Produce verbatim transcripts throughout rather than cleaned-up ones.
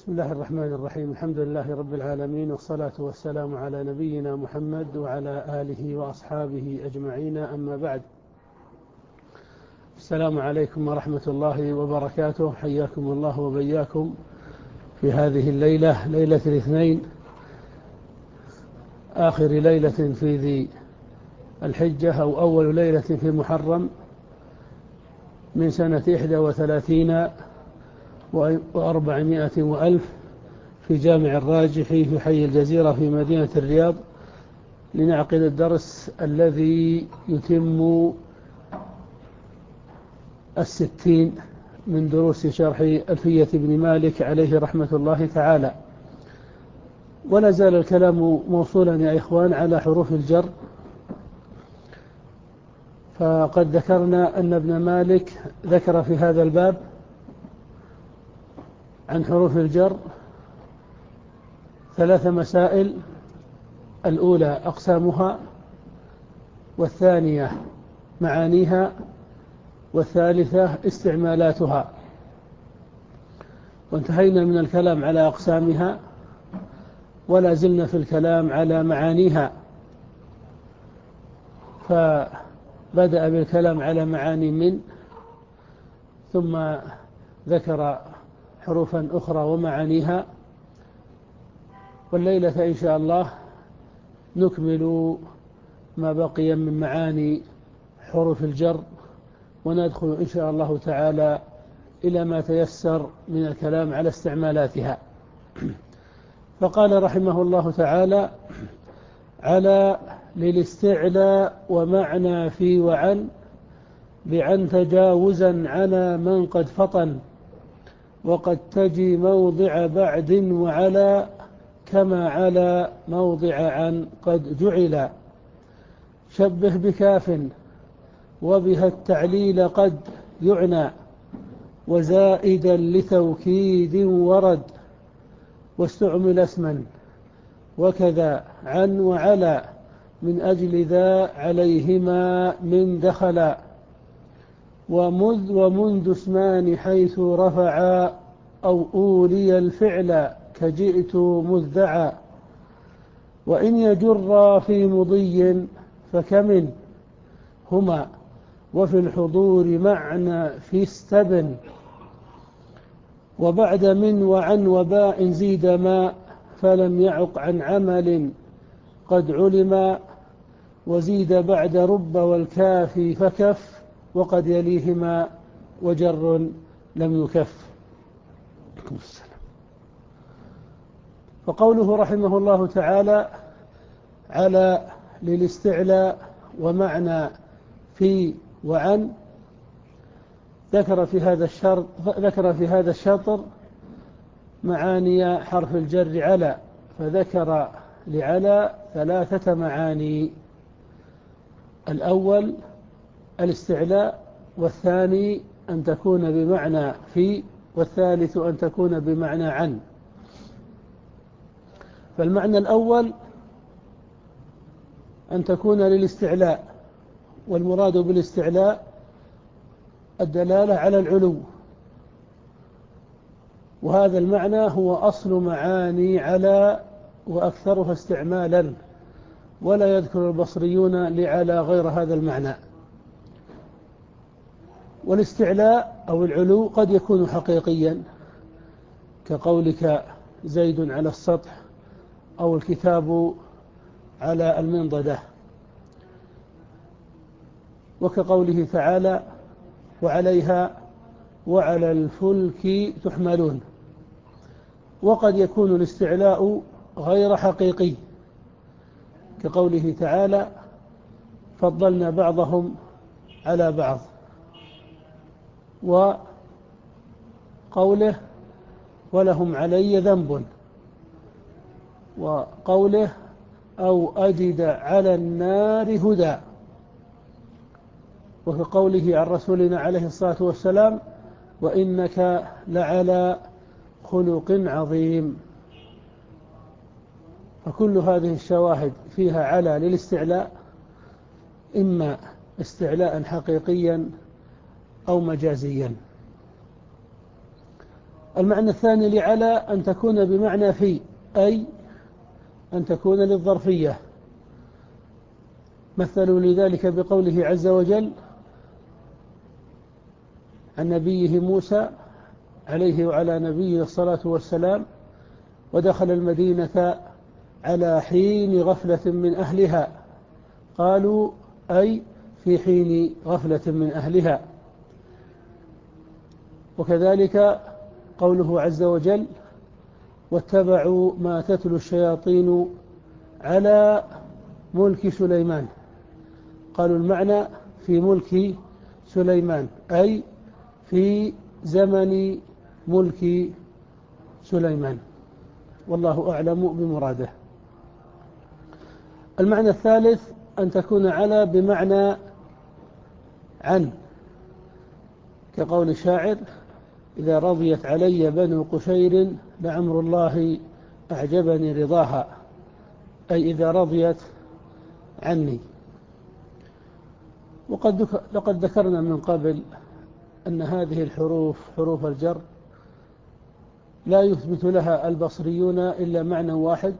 بسم الله الرحمن الرحيم. الحمد لله رب العالمين، والصلاة والسلام على نبينا محمد وعلى آله وأصحابه أجمعين، أما بعد. السلام عليكم ورحمة الله وبركاته. حياكم الله وبياكم في هذه الليلة، ليلة الاثنين، آخر ليلة في ذي الحجة أو أول ليلة في محرم من سنة إحدى وثلاثين وأربعمائة وألف في جامع الراجحي في حي الجزيرة في مدينة الرياض، لنعقد الدرس الذي يتم الستين من دروس شرح ألفية بن مالك عليه رحمة الله تعالى. ولا زال الكلام موصولا يا إخوان على حروف الجر. فقد ذكرنا أن ابن مالك ذكر في هذا الباب عن حروف الجر ثلاث مسائل: الأولى أقسامها، والثانية معانيها، والثالثة استعمالاتها. وانتهينا من الكلام على أقسامها، ولا زلنا في الكلام على معانيها، فبدأ بالكلام على معاني من، ثم ذكر حروفا أخرى ومعانيها. والليلة إن شاء الله نكمل ما بقي من معاني حروف الجر، وندخل إن شاء الله تعالى إلى ما تيسر من الكلام على استعمالاتها. فقال رحمه الله تعالى: على للاستعلاء ومعنى في وعن، بعن تجاوزا على من قد فطن، وقد تجي موضع بعد وعلى، كما على موضع عن قد جعل. شبه بكاف وبها التعليل قد يعنى، وزائدا لتوكيد ورد، واستعمل اسما وكذا عن وعلى، من أجل ذا عليهما من دخلا. ومذ ومنذ اسمان حيث رفعا، أو أولي الفعل كجئت مذعا. وإن يجر في مضي فكمن هما، وفي الحضور معنى في استبن. وبعد من وعن وباء زيد ما، فلم يعق عن عمل قد علما. وزيد بعد رب والكاف فكف، وقد يليهما وجر لم يكف. فقوله رحمه الله تعالى: على للاستعلاء ومعنى في وعن، ذكر في هذا الشرط ذكر في هذا الشطر معاني حرف الجر على، فذكر لعلى ثلاثة معاني: الأول الاستعلاء، والثاني أن تكون بمعنى في، والثالث أن تكون بمعنى عن. فالمعنى الأول أن تكون للاستعلاء، والمراد بالاستعلاء الدلالة على العلو، وهذا المعنى هو أصل معاني على وأكثرها استعمالا، ولا يذكر البصريون لعلى غير هذا المعنى. والاستعلاء أو العلو قد يكون حقيقيا، كقولك زيد على السطح، أو الكتاب على المنضدة، وكقوله تعالى: وعليها وعلى الفلك تحملون. وقد يكون الاستعلاء غير حقيقي، كقوله تعالى: فضلنا بعضهم على بعض، وقوله: ولهم علي ذنب، وقوله: أو أجد على النار هدى، وكقوله عن رسولنا عليه الصلاة والسلام: وإنك لعلى خلق عظيم. فكل هذه الشواهد فيها على للاستعلاء، إما استعلاء حقيقيا أو مجازيا. المعنى الثاني لعلى أن تكون بمعنى في، أي أن تكون للظرفية. مثلوا لذلك بقوله عز وجل عن نبيه موسى عليه وعلى نبيه الصلاة والسلام: ودخل المدينة على حين غفلة من أهلها. قالوا أي في حين غفلة من أهلها. وكذلك قوله عز وجل: واتبعوا ما تتلو الشياطين على ملك سليمان. قالوا المعنى في ملك سليمان، أي في زمن ملك سليمان، والله أعلم بمراده. المعنى الثالث أن تكون على بمعنى عن، كقول الشاعر: إذا رضيت علي بنو قشير لعمر الله أعجبني رضاها، أي إذا رضيت عني. وقد لقد ذكرنا من قبل أن هذه الحروف حروف الجر لا يثبت لها البصريون إلا معنى واحد،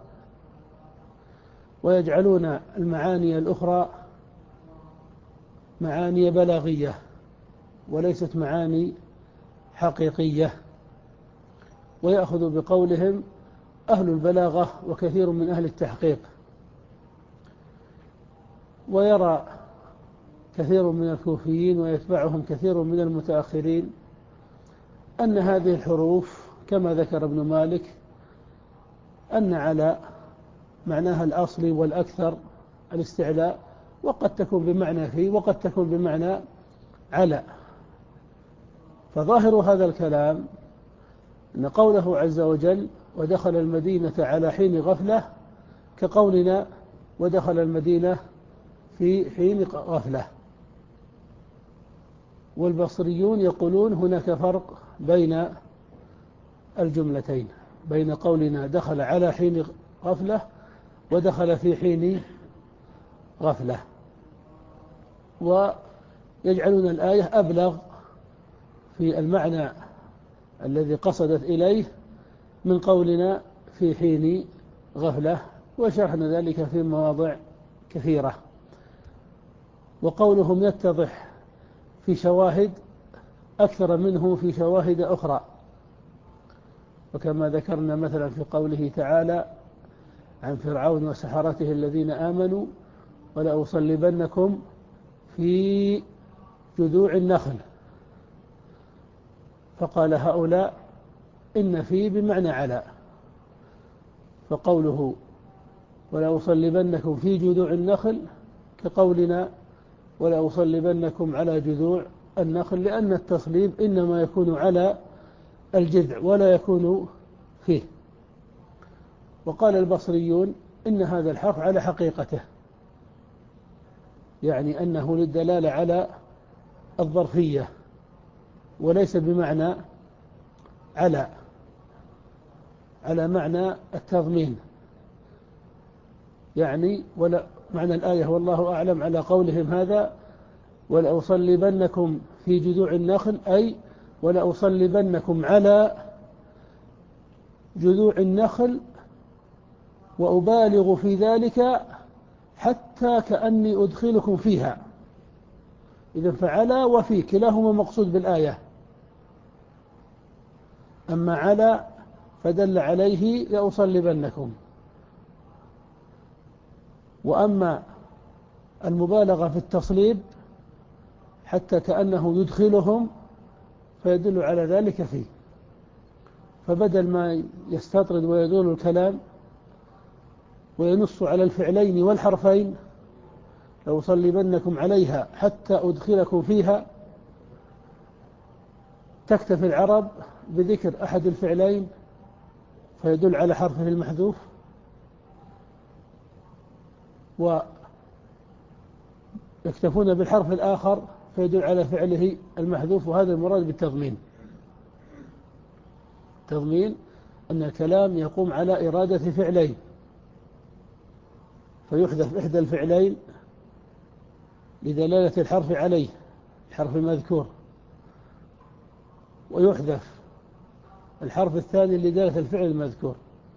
ويجعلون المعاني الأخرى معاني بلاغية وليست معاني حقيقية، ويأخذ بقولهم أهل البلاغة وكثير من أهل التحقيق. ويرى كثير من الكوفيين ويتبعهم كثير من المتأخرين أن هذه الحروف كما ذكر ابن مالك أن على معناها الأصلي والأكثر الاستعلاء، وقد تكون بمعنى في وقد تكون بمعنى على. فظاهر هذا الكلام أن قوله عز وجل: ودخل المدينة على حين غفلة، كقولنا ودخل المدينة في حين غفلة. والبصريون يقولون هناك فرق بين الجملتين، بين قولنا دخل على حين غفلة ودخل في حين غفلة، ويجعلون الآية أبلغ في المعنى الذي قصدت إليه من قولنا في حين غفلة، وشرحنا ذلك في مواضع كثيرة. وقولهم يتضح في شواهد أكثر منه في شواهد أخرى، وكما ذكرنا مثلا في قوله تعالى عن فرعون وسحرته الذين آمنوا: ولأصلبنكم في جذوع النخل. فقال هؤلاء إن في بمعنى على، فقوله ولأصلبنكم في جذوع النخل كقولنا ولأصلبنكم على جذوع النخل، لأن التصليب إنما يكون على الجذع ولا يكون فيه. وقال البصريون إن هذا الحرف على حقيقته، يعني أنه للدلالة على الظرفية وليس بمعنى على على معنى التضمين. يعني ولا معنى الآية والله أعلم على قولهم هذا: ولأصلبنكم في جذوع النخل، أي ولأصلبنكم على جذوع النخل وأبالغ في ذلك حتى كأني أدخلكم فيها. إذن فعلى وفي كلاهما مقصود بالآية، أما على فدل عليه لأصلبنكم، وأما المبالغة في التصليب حتى كأنه يدخلهم فيدل على ذلك فيه. فبدل ما يستطرد ويدور الكلام وينص على الفعلين والحرفين لأصلبنكم عليها حتى أدخلكم فيها، تكتفي العرب بذكر أحد الفعلين فيدل على حرفه المحذوف، ويكتفون بالحرف الآخر فيدل على فعله المحذوف. وهذا المراد بالتضمين. تضمين أن الكلام يقوم على إرادة فعلين، فيحذف إحدى الفعلين لدلالة الحرف عليه، الحرف المذكور، ويحذف الحرف الثاني لدالة الفعل المذكور.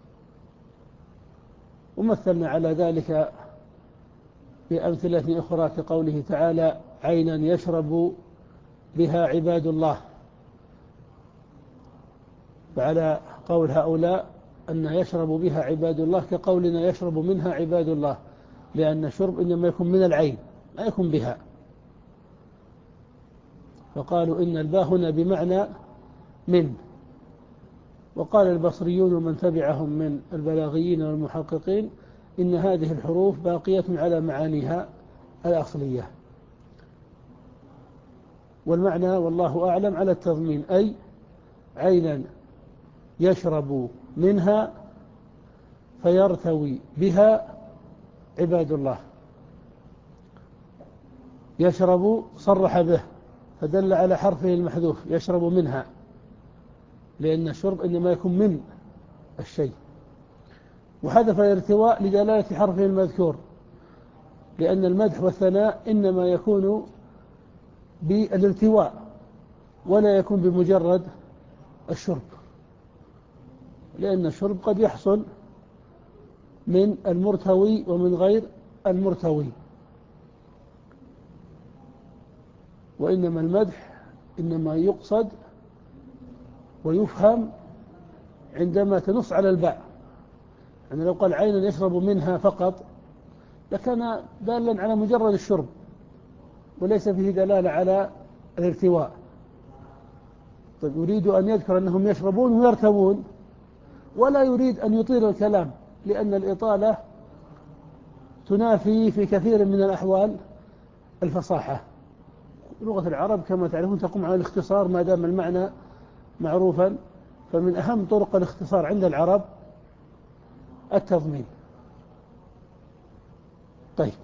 ومثلنا على ذلك بأمثلة أخرى كقوله تعالى عينا يشرب بها عباد الله. فعلى قول هؤلاء أن يشرب بها عباد الله كقولنا يشرب منها عباد الله، لأن الشرب إنما يكون من العين لا يكون بها. فقالوا إن الباء هنا بمعنى من. وقال البصريون ومن تبعهم من البلاغيين والمحققين إن هذه الحروف باقية على معانيها الأصلية، والمعنى والله أعلم على التضمين، أي عينا يشرب منها فيرتوي بها عباد الله. يشرب صرح به فدل على حرفه المحذوف يشرب منها، لأن الشرب إنما يكون من الشيء. وحذف الارتواء لدلالة حرفه المذكور، لأن المدح والثناء إنما يكون بالارتواء ولا يكون بمجرد الشرب، لأن الشرب قد يحصل من المرتوي ومن غير المرتوي. وإنما المدح إنما يقصد ويفهم عندما تنص على الباء. يعني لو قال عينا يشرب منها فقط لكان دالا على مجرد الشرب وليس فيه دلالة على الارتواء. طيب يريد أن يذكر أنهم يشربون ويرتوون، ولا يريد أن يطيل الكلام، لأن الإطالة تنافي في كثير من الأحوال الفصاحة. لغة العرب كما تعرفون تقوم على الاختصار ما دام المعنى معروفا، فمن أهم طرق الاختصار عند العرب التضمين. طيب،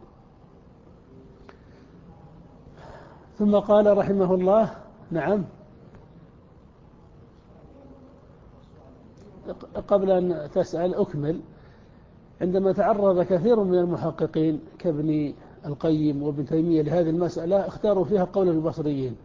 ثم قال رحمه الله نعم قبل أن تسأل أكمل. عندما تعرض كثير من المحققين كابن القيم وابن تيمية لهذه المسألة اختاروا فيها قول البصريين،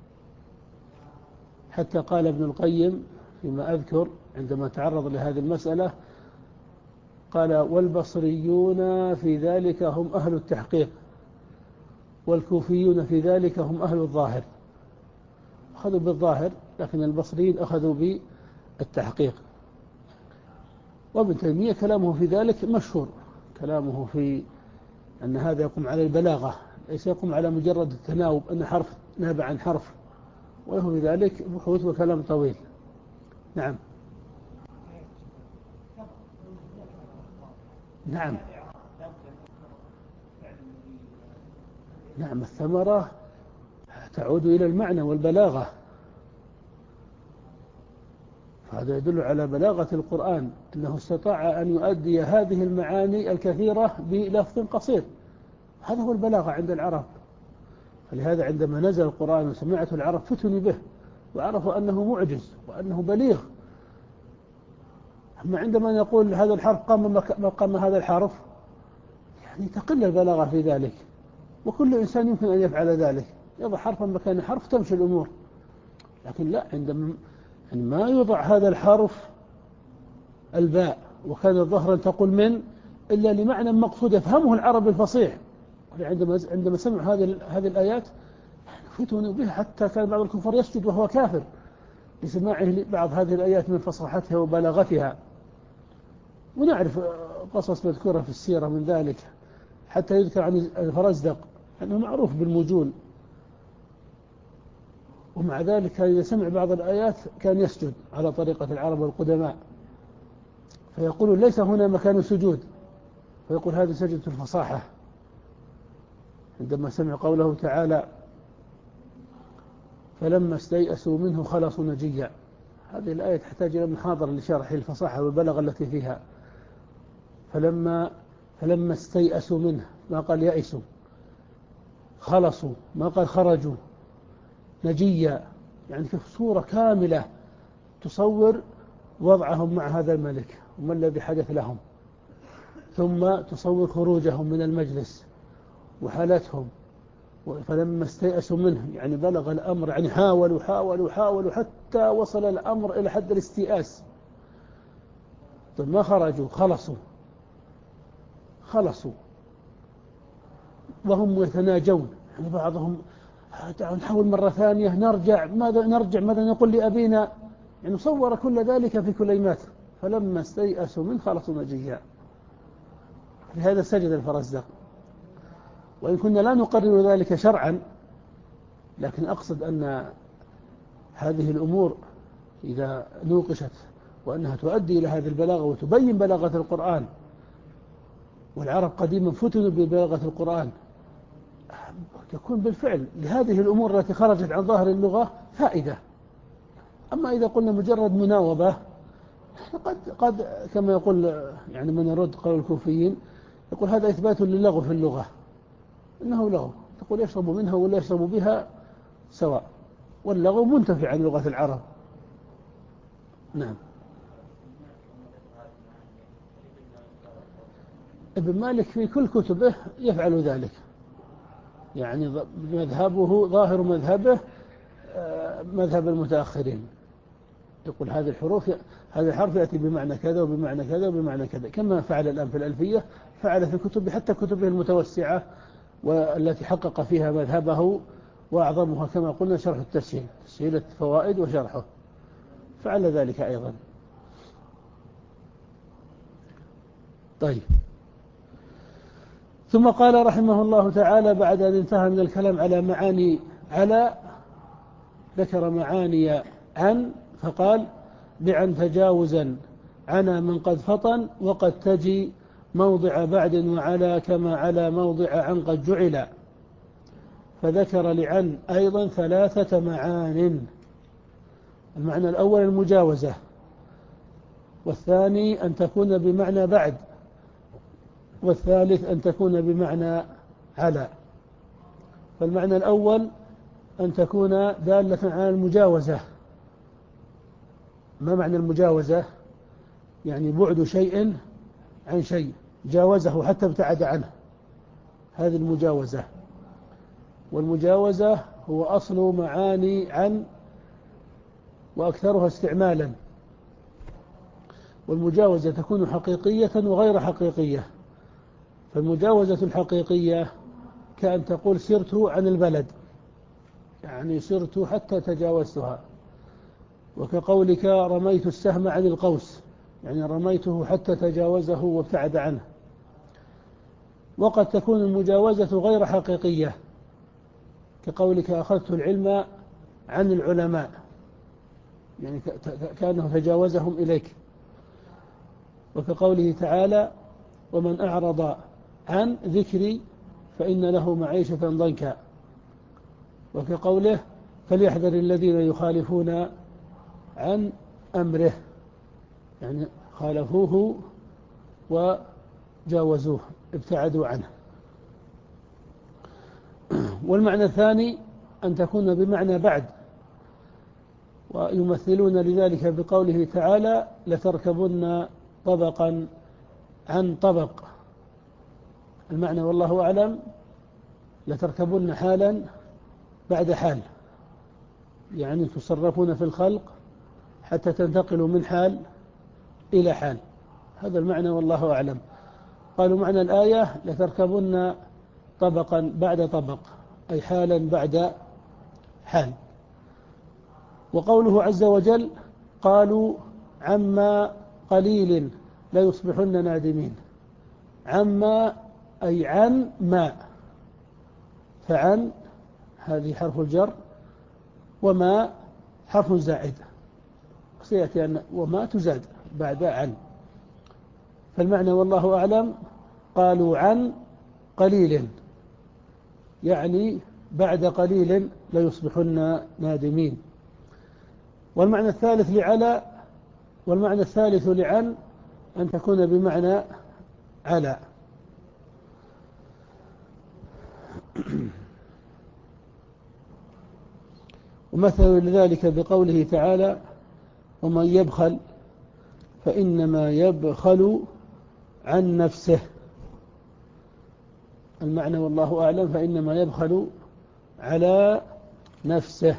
حتى قال ابن القيم فيما أذكر عندما تعرض لهذه المسألة قال والبصريون في ذلك هم أهل التحقيق والكوفيون في ذلك هم أهل الظاهر. أخذوا بالظاهر، لكن البصريين أخذوا بالتحقيق. وابن تيمية كلامه في ذلك مشهور، كلامه في أن هذا يقوم على البلاغة ليس يقوم على مجرد التناوب أن حرف نابع عن حرف، وله في ذلك بحوث وكلام طويل. نعم نعم نعم الثمرة تعود إلى المعنى والبلاغة، هذا يدل على بلاغة القرآن أنه استطاع أن يؤدي هذه المعاني الكثيرة بلفظ قصير. هذا هو البلاغة عند العرب. فلهذا عندما نزل القرآن وسمعته العرب فتنوا به وعرفوا أنه معجز وأنه بليغ. أما عندما نقول هذا الحرف قام مقام هذا الحرف، يعني تقل البلاغة في ذلك، وكل إنسان يمكن أن يفعل ذلك، يضع حرفا مكان حرف تمشي الأمور. لكن لا، عندما يعني ما يوضع هذا الحرف الباء وكان ظهرا تقول من إلا لمعنى مقصود يفهمه العرب الفصيح. عندما عندما سمعوا هذه هذه الآيات فتنوا بها، حتى كان بعض الكفار يسجد وهو كافر لسماعه بعض هذه الآيات من فصاحتها وبلاغتها. ونعرف قصص مذكورة في السيرة من ذلك، حتى يذكر عن الفرزدق أنه معروف بالمجون، ومع ذلك إذا سمع بعض الآيات كان يسجد على طريقة العرب والقدماء، فيقول ليس هنا مكان سجود، فيقول هذه سجدة الفصاحة. عندما سمع قوله تعالى فلما استيأسوا منه خلصوا نجيا، هذه الآية تحتاج إلى محاضرة لشرح الفصاحة والبلاغة التي فيها. فلما فلما استيأسوا منه ما قال يأسوا، خلصوا ما قال خرجوا، نجيا يعني في صورة كاملة تصور وضعهم مع هذا الملك وما الذي حدث لهم، ثم تصور خروجهم من المجلس وحالتهم فلما استيأسوا منه يعني بلغ الأمر، يعني حاولوا حاولوا حاولوا حتى وصل الأمر إلى حد الاستيئاس، طيب ما خرجوا، خلصوا خلصوا وهم يتناجون، يعني بعضهم نحاول مرة ثانية، نرجع ماذا نرجع ماذا نقول لأبينا، يعني صور كل ذلك في كليمات. فلما استيأسوا منه خلصوا نجيا. لهذا سجد الفرزدق. وإن كنا لا نقرر ذلك شرعا، لكن أقصد أن هذه الأمور إذا نوقشت وأنها تؤدي إلى هذه البلاغة وتبين بلاغة القرآن، والعرب قديما فتنوا ببلاغة القرآن، تكون بالفعل لهذه الأمور التي خرجت عن ظاهر اللغة فائدة. أما إذا قلنا مجرد مناوبة، قد, قد كما يقول يعني من يرد قول الكوفيين، يقول هذا إثبات للغو في اللغة، إنه لغو، تقول يشرب منها ولا يشرب بها سواء، واللغو منتفع عن لغة العرب. نعم. ابن مالك في كل كتبه يفعل ذلك، يعني مذهبه ظاهر مذهبه مذهب المتأخرين، يقول هذه الحروف هذا الحرف يأتي بمعنى كذا وبمعنى كذا وبمعنى كذا، كما فعل الآن في الألفية، فعل في كتب حتى كتبه المتوسعة والتي حقق فيها مذهبه، وأعظمها كما قلنا شرح التسهيل، تسهيل الفوائد وشرحه، فعل ذلك أيضا. طيب، ثم قال رحمه الله تعالى بعد أن انتهى من الكلام على معاني على، ذكر معاني عن، فقال بعن تجاوزا عنا من قد فطن، وقد تجي موضع بعد وعلى كما على موضع عن قد جعل. فذكر لعن أيضا ثلاثة معان. المعنى الأول المجاوزة، والثاني أن تكون بمعنى بعد، والثالث أن تكون بمعنى على. فالمعنى الأول أن تكون دالة على المجاوزة. ما معنى المجاوزة؟ يعني بعد شيء عن شيء، جاوزه حتى ابتعد عنه، هذه المجاوزة. والمجاوزة هو أصل معاني عن وأكثرها استعمالا. والمجاوزة تكون حقيقية وغير حقيقية. فالمجاوزة الحقيقية كأن تقول سرت عن البلد، يعني سرت حتى تجاوزتها. وكقولك رميت السهم عن القوس، يعني رميته حتى تجاوزه وابتعد عنه. وقد تكون المجاوزة غير حقيقية، كقولك أخذت العلم عن العلماء، يعني كأنه تجاوزهم إليك. وكقوله تعالى ومن أعرض عن ذكري فإن له معيشة ضنكا. وكقوله فليحذر الذين يخالفون عن أمره، يعني خالفوه وجاوزوه ابتعدوا عنه. والمعنى الثاني أن تكون بمعنى بعد، ويمثلون لذلك بقوله تعالى لتركبن طبقا عن طبق. المعنى والله أعلم لتركبن حالا بعد حال، يعني تصرفون في الخلق حتى تنتقلوا من حال إلى حال، هذا المعنى والله أعلم. قالوا معنى الآية لتركبن طبقا بعد طبق، أي حالا بعد حال. وقوله عز وجل قالوا عما قليل لا يصبحن نادمين. عما أي عن ما، فعن هذه حرف الجر، وما حرف زائد، سيأتي أن وما تزاد بعد عن. فالمعنى والله أعلم قالوا عن قليل، يعني بعد قليل لا يصبحن نادمين. والمعنى الثالث لعلى، والمعنى الثالث لعن أن تكون بمعنى على. ومثل لذلك بقوله تعالى ومن يبخل فإنما يبخل عن نفسه. المعنى والله أعلم فإنما يبخل على نفسه.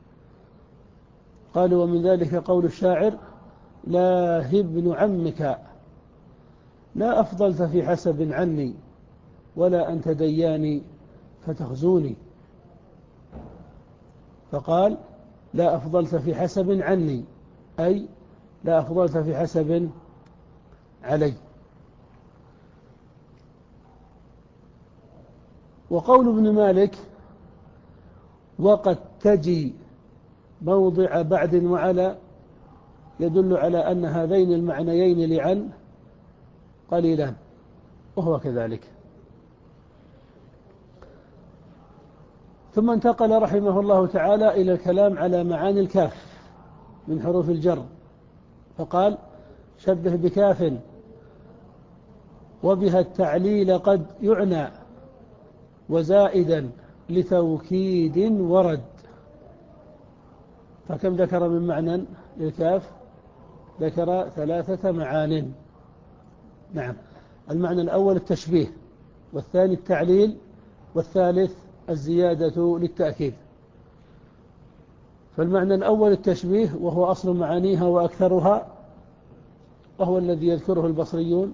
قالوا ومن ذلك قول الشاعر: لا ابن عمك لا أفضلت في حسب عني، ولا أنت دياني فتخزوني. فقال: لا أفضلت في حسب عني، أي لا أفضلت في حسب علي. وقول ابن مالك: وقد تجي موضع بعد وعلى، يدل على أن هذين المعنيين لعن قليلان، وهو كذلك. ثم انتقل رحمه الله تعالى إلى الكلام على معاني الكاف من حروف الجر، فقال: شبه بكاف وبها التعليل قد يعنى، وزائدا لتوكيد ورد. فكم ذكر من معنى للكاف؟ ذكر ثلاثة معان. نعم، المعنى الأول التشبيه، والثاني التعليل، والثالث الزيادة للتأكيد. فالمعنى الأول التشبيه، وهو أصل معانيها وأكثرها، وهو الذي يذكره البصريون،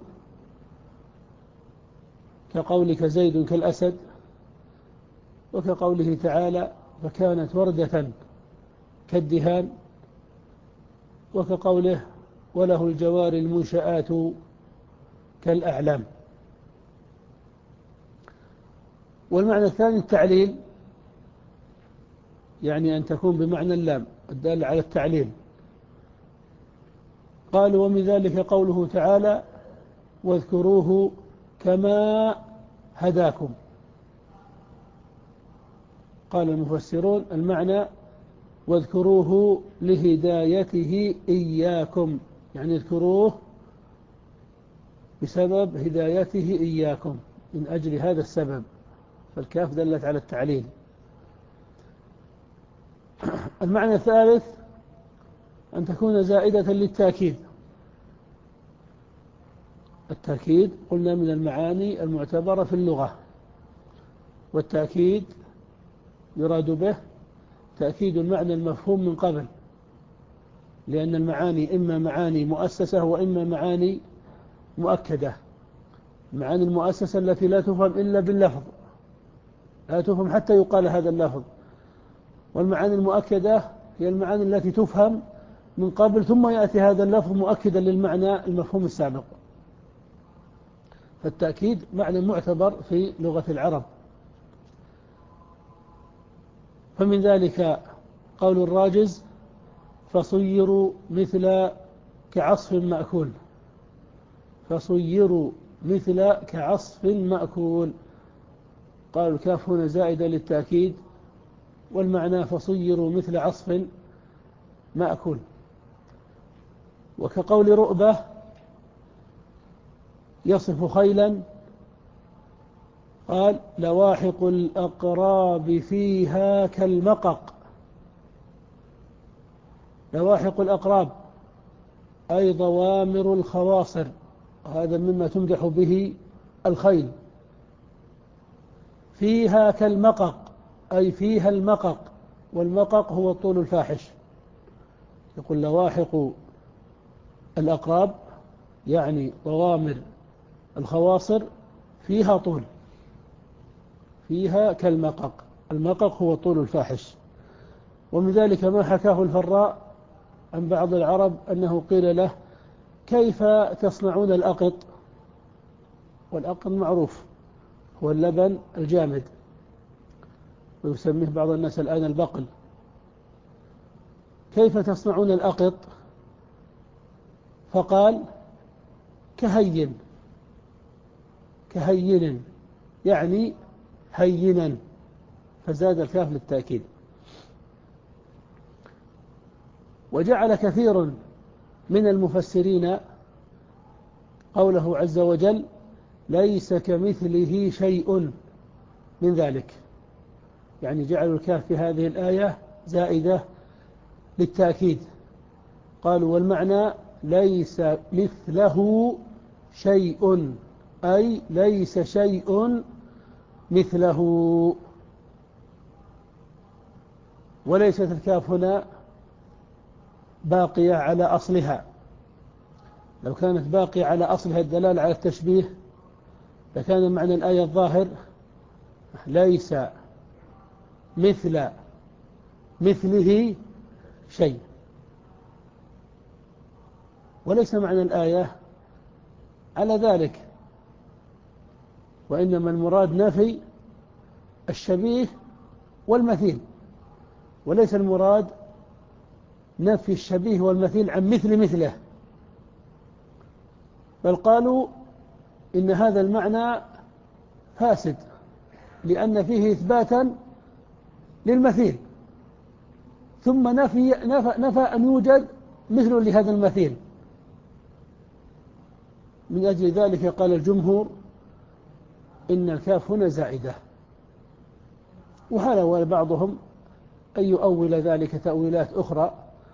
كقولك زيد كالأسد، وكقوله تعالى: فكانت وردة كالدهان، وكقوله: وله الجوار المنشآت كالأعلام. والمعنى الثاني التعليل، يعني أن تكون بمعنى اللام الدال على التعليل. قالوا ومن ذلك قوله تعالى: واذكروه كما هداكم. قال المفسرون: المعنى واذكروه لهدايته إياكم، يعني اذكروه بسبب هدايته إياكم، من أجل هذا السبب. فالكاف دلت على التعليل. المعنى الثالث أن تكون زائدة للتأكيد. التأكيد قلنا من المعاني المعتبرة في اللغة، والتأكيد يراد به تأكيد المعنى المفهوم من قبل، لأن المعاني إما معاني مؤسسة وإما معاني مؤكدة. المعاني المؤسسة التي لا تفهم إلا باللفظ، لا تفهم حتى يقال هذا اللفظ. والمعاني المؤكدة هي المعاني التي تفهم من قبل ثم يأتي هذا اللفظ مؤكدا للمعنى المفهوم السابق. فالتأكيد معنى معتبر في لغة العرب. فمن ذلك قول الراجز: فصيروا مثل كعصف مأكول. فصيروا مثل كعصف مأكول. قالوا الكاف هنا زائدة للتأكيد، والمعنى فصيروا مثل عصف مأكول. وكقول رؤبة: يصف خيلا، قال: لواحق الأقراب فيها كالمقق. لواحق الأقراب أي ضوامر الخواصر، هذا مما تمدح به الخيل. فيها كالمقق أي فيها المقق، والمقق هو الطول الفاحش. يقول لواحق الأقراب يعني ضوامر الخواصر فيها طول، فيها كالمقق. المقق هو الطول الفاحش. ومن ذلك ما حكاه الفراء عن بعض العرب أنه قيل له: كيف تصنعون الأقط؟ والأقط معروف هو اللبن الجامد، ويسميه بعض الناس الآن البقل. كيف تصنعون الأقط؟ فقال: كهين. كهين يعني هينا، فزاد الكاف للتأكيد. وجعل كثير من المفسرين قوله عز وجل: ليس كمثله شيء من ذلك، يعني جعلوا الكاف في هذه الآية زائدة للتأكيد. قالوا والمعنى ليس مثله شيء، أي ليس شيء مثله. وليست الكاف هنا باقية على أصلها. لو كانت باقية على أصلها الدلالة على التشبيه لكان معنى الآية الظاهر ليس مثل مثله شيء، وليس معنى الآية على ذلك، وإنما المراد نفي الشبيه والمثيل، وليس المراد نفي الشبيه والمثيل عن مثل مثله. بل قالوا إن هذا المعنى فاسد لأن فيه إثباتا للمثيل ثم نفي, نفى, نفى أن يوجد مثل لهذا المثيل. من أجل ذلك قال الجمهور إن الكاف هنا زائدة، وحاول بعضهم أن يؤول ذلك تأويلات أخرى،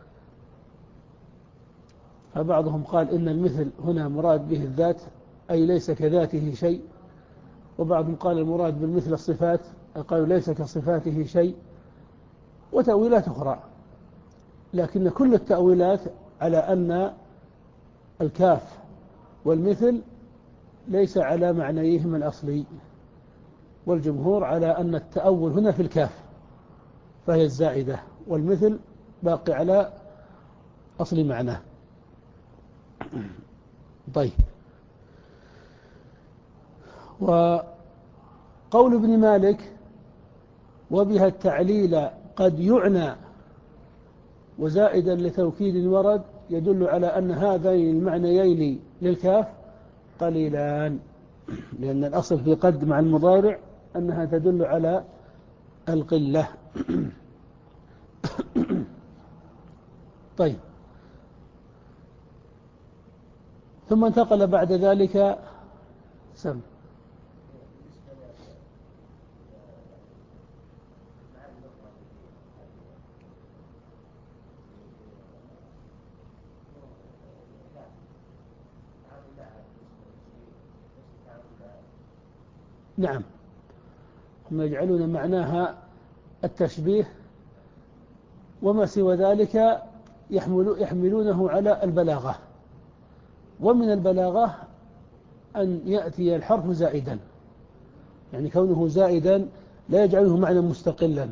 فبعضهم قال إن المثل هنا مراد به الذات أي ليس كذاته شيء، وبعضهم قال المراد بالمثل الصفات قالوا ليس كصفاته شيء، وتأويلات أخرى. لكن كل التأويلات على أن الكاف والمثل ليس على معنيهما الأصلي، والجمهور على أن التأول هنا في الكاف فهي الزائدة، والمثل باقي على أصل معناه. طيب، وقول ابن مالك وبها التعليل قد يعنى وزائدا لتوكيد ورد يدل على أن هذين المعنيين للكاف قليلان، لأن الأصل في قد مع المضارع أنها تدل على القلة. طيب، ثم انتقل بعد ذلك سم نعم، هم يجعلون معناها التشبيه، وما سوى ذلك يحملونه على البلاغة، ومن البلاغة أن يأتي الحرف زائدا، يعني كونه زائدا لا يجعله معنى مستقلا،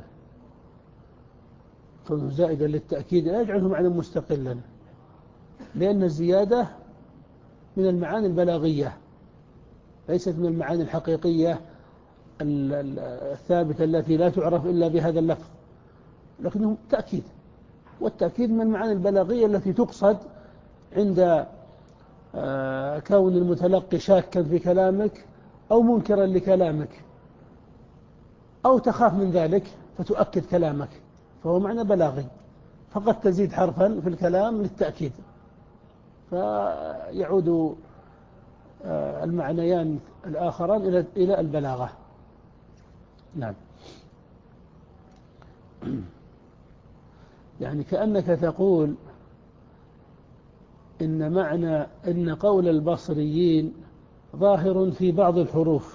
كونه زائدا للتأكيد لا يجعله معنى مستقلا، لأن الزيادة من المعاني البلاغية ليست من المعاني الحقيقية الثابتة التي لا تعرف إلا بهذا اللفظ، لكنه تأكيد، والتأكيد من المعاني البلاغية التي تقصد عند كون المتلقي شاكا في كلامك أو منكرا لكلامك أو تخاف من ذلك فتؤكد كلامك، فهو معنى بلاغي، فقد تزيد حرفا في الكلام للتأكيد، فيعود المعنيان الآخران إلى البلاغة. نعم، يعني كأنك تقول إن معنى إن قول البصريين ظاهر في بعض الحروف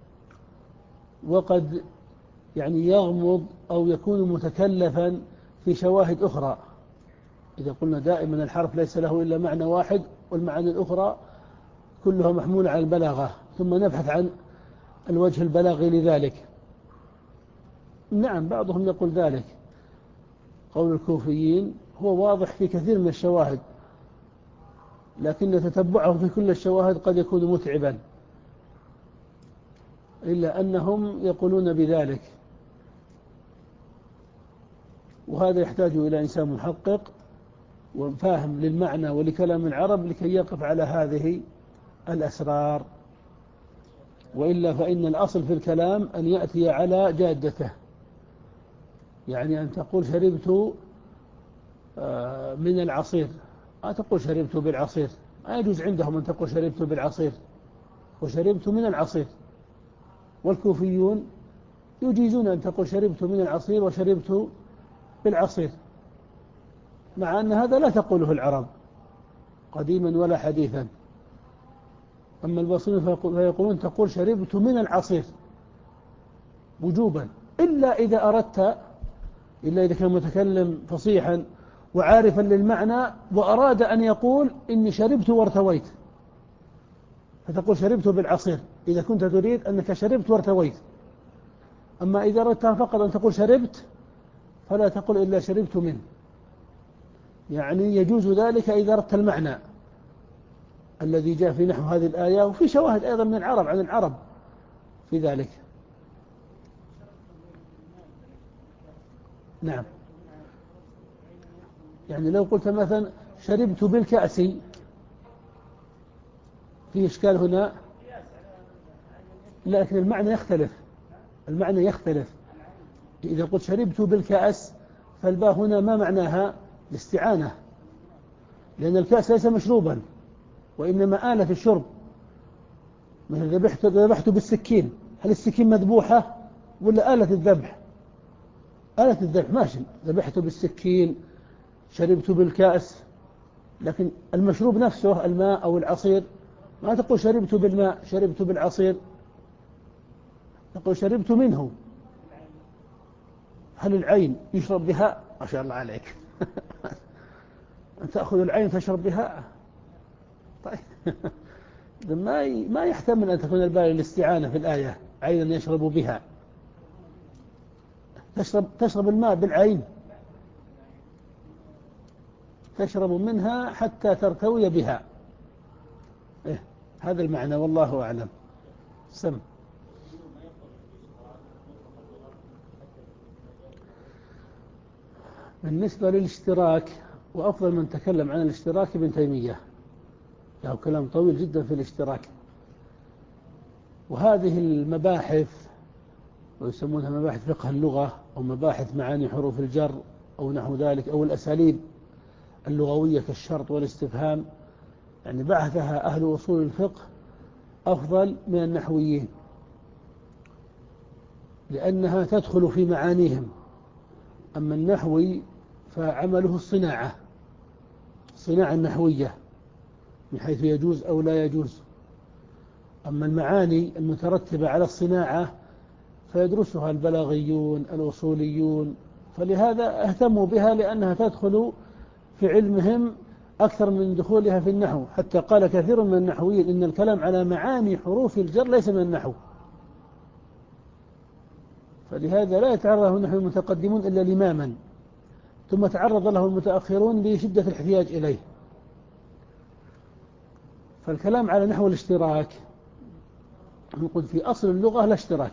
وقد يعني يغمض أو يكون متكلفا في شواهد أخرى. إذا قلنا دائما الحرف ليس له إلا معنى واحد والمعاني الأخرى كلها محمولة على البلاغة، ثم نبحث عن الوجه البلاغي لذلك. نعم، بعضهم يقول ذلك، قول الكوفيين هو واضح في كثير من الشواهد، لكن تتبعه في كل الشواهد قد يكون متعبا، إلا أنهم يقولون بذلك، وهذا يحتاج إلى إنسان محقق وفاهم للمعنى ولكلام العرب لكي يقف على هذه الأسرار، وإلا فإن الأصل في الكلام أن يأتي على جادته، يعني أن تقول شربت من العصير، ما تقول شربت بالعصير، ما يجوز عندهم أن تقول شربت بالعصير، وشربت من العصير، والكوفيون يجيزون أن تقول شربت من العصير وشربت بالعصير، مع أن هذا لا تقوله العرب قديما ولا حديثا. أما البصريون فيقولون تقول شربت من العصير وجوبا، إلا إذا أردت إلا إذا كان متكلم فصيحا وعارفا للمعنى وأراد أن يقول إني شربت وارتويت، فتقول شربت بالعصير إذا كنت تريد أنك شربت وارتويت. أما إذا أردت فقط أن تقول شربت فلا تقول إلا شربت منه، يعني يجوز ذلك إذا أردت المعنى الذي جاء في نحو هذه الآية. وفي شواهد أيضا من العرب عن العرب في ذلك. نعم، يعني لو قلت مثلا شربت بالكأس في إشكال هنا، لكن المعنى يختلف، المعنى يختلف. إذا قلت شربت بالكأس فالباء هنا ما معناها الاستعانة، لأن الكأس ليس مشروبا وإنما آلة الشرب. مثل ذبحت ذبحت بالسكين، هل السكين مذبوحة ولا آلة الذبح؟ آلة الذبح ماشي، ذبحت بالسكين، شربت بالكأس. لكن المشروب نفسه الماء أو العصير ما تقول شربت بالماء، شربت بالعصير، تقول شربت منه. هل العين يشرب بها؟ ما شاء الله عليك أن تأخذ العين تشرب بها؟ طيب ما ما يحتمل أن تكون الباء للاستعانة في الآية عينا يشرب بها. تشرب تشرب الماء بالعين، تشرب منها حتى ترتوي بها. إيه هذا المعنى والله أعلم. سم. بالنسبة للاشتراك، وأفضل من تكلم عن الاشتراك ابن تيمية، له كلام طويل جدا في الاشتراك. وهذه المباحث ويسمونها مباحث فقه اللغة أو مباحث معاني حروف الجر أو نحو ذلك، أو الأساليب اللغوية كالشرط والاستفهام، يعني بحثها أهل أصول الفقه أفضل من النحويين، لأنها تدخل في معانيهم. أما النحوي فعمله الصناعة، الصناعة النحوية من حيث يجوز أو لا يجوز. أما المعاني المترتبة على الصناعة فيدرسها البلاغيون الأصوليون، فلهذا اهتموا بها لأنها تدخل في علمهم أكثر من دخولها في النحو. حتى قال كثير من النحويين إن الكلام على معاني حروف الجر ليس من النحو، فلهذا لا يتعرض له نحو المتقدمون إلا لماما، ثم تعرض له المتأخرون لشدة الاحتياج إليه. فالكلام على نحو الاشتراك نقول في أصل اللغة لا اشتراك،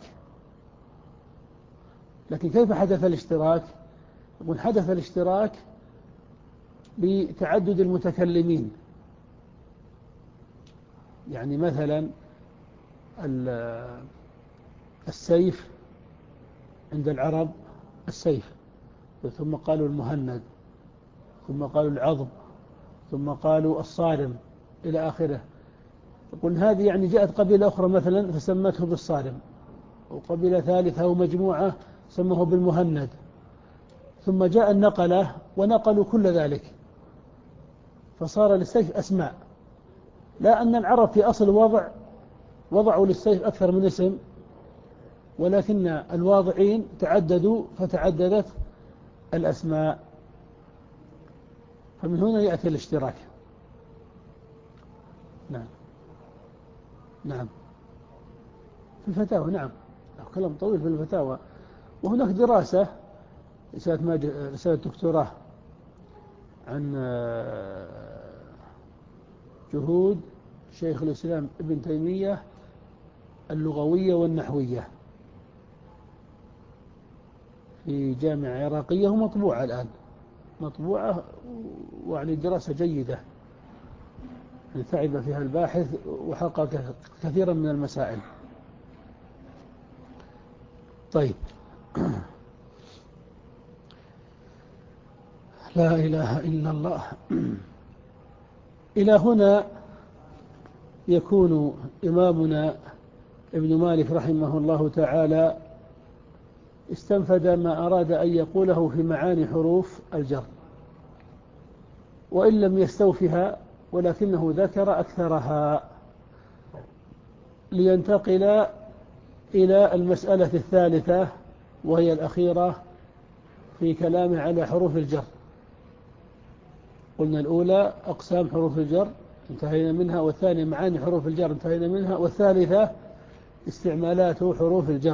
لكن كيف حدث الاشتراك؟ نقول حدث الاشتراك بتعدد المتكلمين. يعني مثلا السيف عند العرب السيف، ثم قالوا المهند، ثم قالوا العظم، ثم قالوا الصارم إلى آخره. يقول هذه يعني جاءت قبيلة أخرى مثلا فسمته بالصارم، وقبيلة ثالثة ومجموعة سموه بالمهند، ثم جاء النقلة ونقلوا كل ذلك فصار للسيف أسماء. لا أن العرب في أصل وضع وضعوا للسيف أكثر من اسم، ولكن الواضعين تعددوا فتعددت الأسماء، فمن هنا يأتي الاشتراك. نعم نعم في الفتاوى، نعم كلام طويل في الفتاوى. وهناك دراسة رسالة دكتوراه عن جهود شيخ الإسلام ابن تيمية اللغوية والنحوية في جامعة عراقية ومطبوعة الآن، مطبوعة، ويعني دراسة جيدة تعب فيها الباحث وحقق كثيرا من المسائل. طيب لا إله إلا الله. إلى هنا يكون إمامنا ابن مالك رحمه الله تعالى استنفد ما أراد أن يقوله في معاني حروف الجر، وإن لم يستوفها ولكنه ذكر أكثرها، لينتقل إلى المسألة الثالثة وهي الأخيرة في كلامه على حروف الجر. قلنا الأولى أقسام حروف الجر انتهينا منها، والثانية معاني حروف الجر انتهينا منها، والثالثة استعمالات حروف الجر.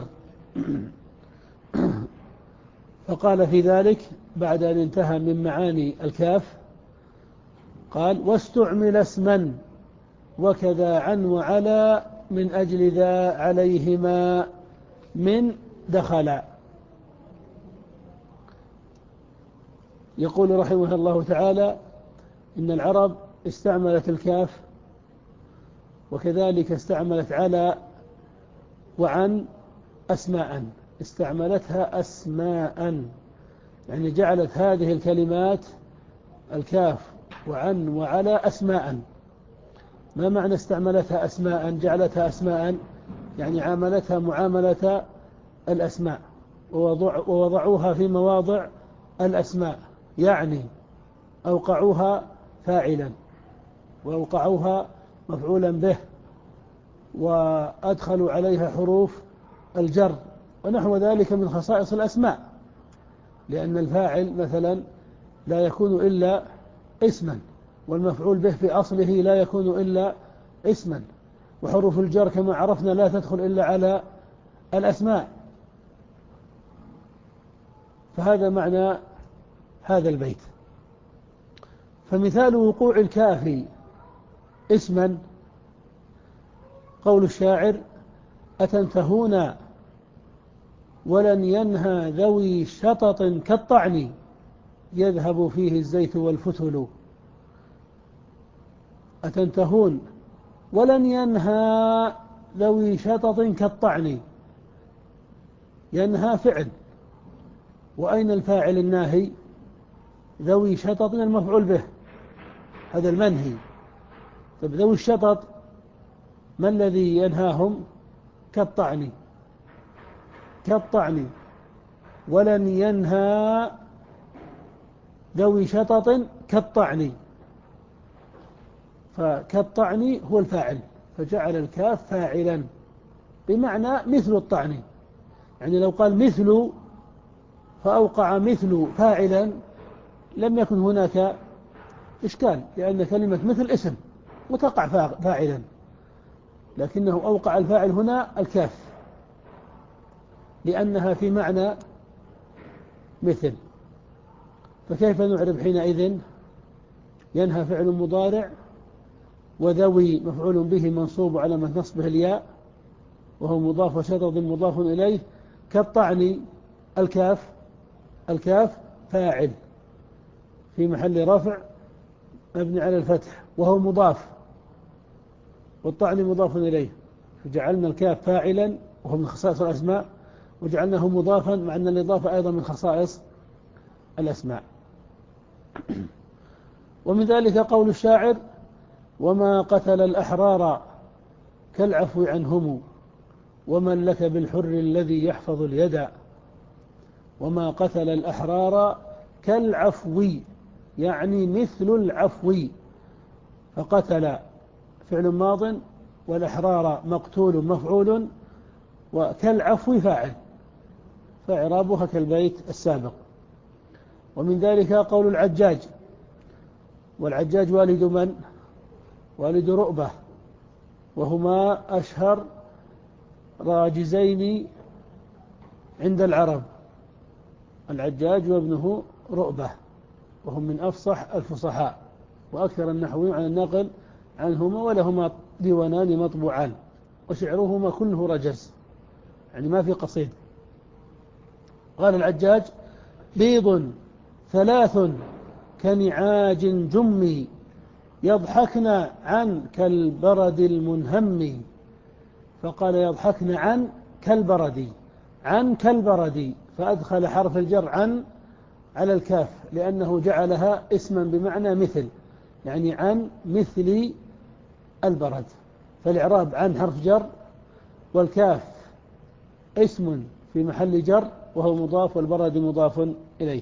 فقال في ذلك بعد أن انتهى من معاني الكاف قال: واستعمل اسما وكذا عن وعلى من أجل ذا عليهما من دخلا. يقول رحمه الله تعالى إن العرب استعملت الكاف وكذلك استعملت على وعن أسماء، استعملتها أسماء، يعني جعلت هذه الكلمات الكاف وعن وعلى أسماء. ما معنى استعملتها أسماء؟ جعلتها أسماء يعني عاملتها معاملة الأسماء ووضع ووضعوها في مواضع الأسماء، يعني أوقعوها فاعلا وأوقعوها مفعولا به وأدخلوا عليها حروف الجر ونحو ذلك من خصائص الأسماء، لأن الفاعل مثلا لا يكون إلا اسما، والمفعول به في أصله لا يكون إلا اسما، وحروف الجر كما عرفنا لا تدخل إلا على الأسماء. فهذا معنى هذا البيت. فمثال وقوع الكاف اسما قول الشاعر: أتنتهون ولن ينهى ذوي شطط كالطعن يذهب فيه الزيت والفتل. أتنتهون ولن ينهى ذوي شطط كالطعن، ينهى فعل، وأين الفاعل الناهي؟ ذوي شطط المفعول به، هذا المنهي. طيب ذوي الشطط ما الذي ينهاهم؟ كالطعن، كالطعن. ولن ينهى ذوي شطط كالطعن، فكالطعن هو الفاعل، فجعل الكاف فاعلا بمعنى مثل الطعن. يعني لو قال مثل فأوقع مثل فاعلا لم يكن هناك إشكال، لأن كلمة مثل اسم وتقع فاعلا، لكنه أوقع الفاعل هنا الكاف لأنها في معنى مثل. فكيف نعرب حينئذ؟ ينهى فعل مضارع وذوي مفعول به منصوب على ما نصبه الياء وهو مضاف وشطط مضاف إليه، كالطعن الكاف، الكاف فاعل في محل رفع مبني على الفتح وهو مضاف، والطعن مضاف إليه، فجعلنا الكاف فاعلا وهو من خصائص الأسماء، وجعلناه مضافا مع أن الإضافة أيضا من خصائص الأسماء. ومن ذلك قول الشاعر: وما قتل الأحرار كالعفو عنهم ومن لك بالحر الذي يحفظ اليد. وما قتل الأحرار كالعفو يعني مثل العفو، فقتل فعل ماض والأحرار مقتول مفعول وكالعفو فاعل، فإعرابها كالبيت السابق. ومن ذلك قول العجاج، والعجاج والد من؟ والد رؤبة، وهما أشهر راجزين عند العرب، العجاج وابنه رؤبة، وهم من أفصح الفصحاء وأكثر النحويين عن النقل عنهما، ولهما ديوانان مطبوعان وشعرهما كله رجز، يعني ما في قصيد. قال العجاج: بيض ثلاث كنعاج جمي يضحكن عن كالبرد المنهم. فقال يضحكن عن كالبرد، عن كالبرد، فأدخل حرف الجر عن على الكاف لأنه جعلها اسما بمعنى مثل، يعني عن مثل البرد. فالإعراب عن حرف جر والكاف اسم في محل جر وهو مضاف والبرد مضاف إليه.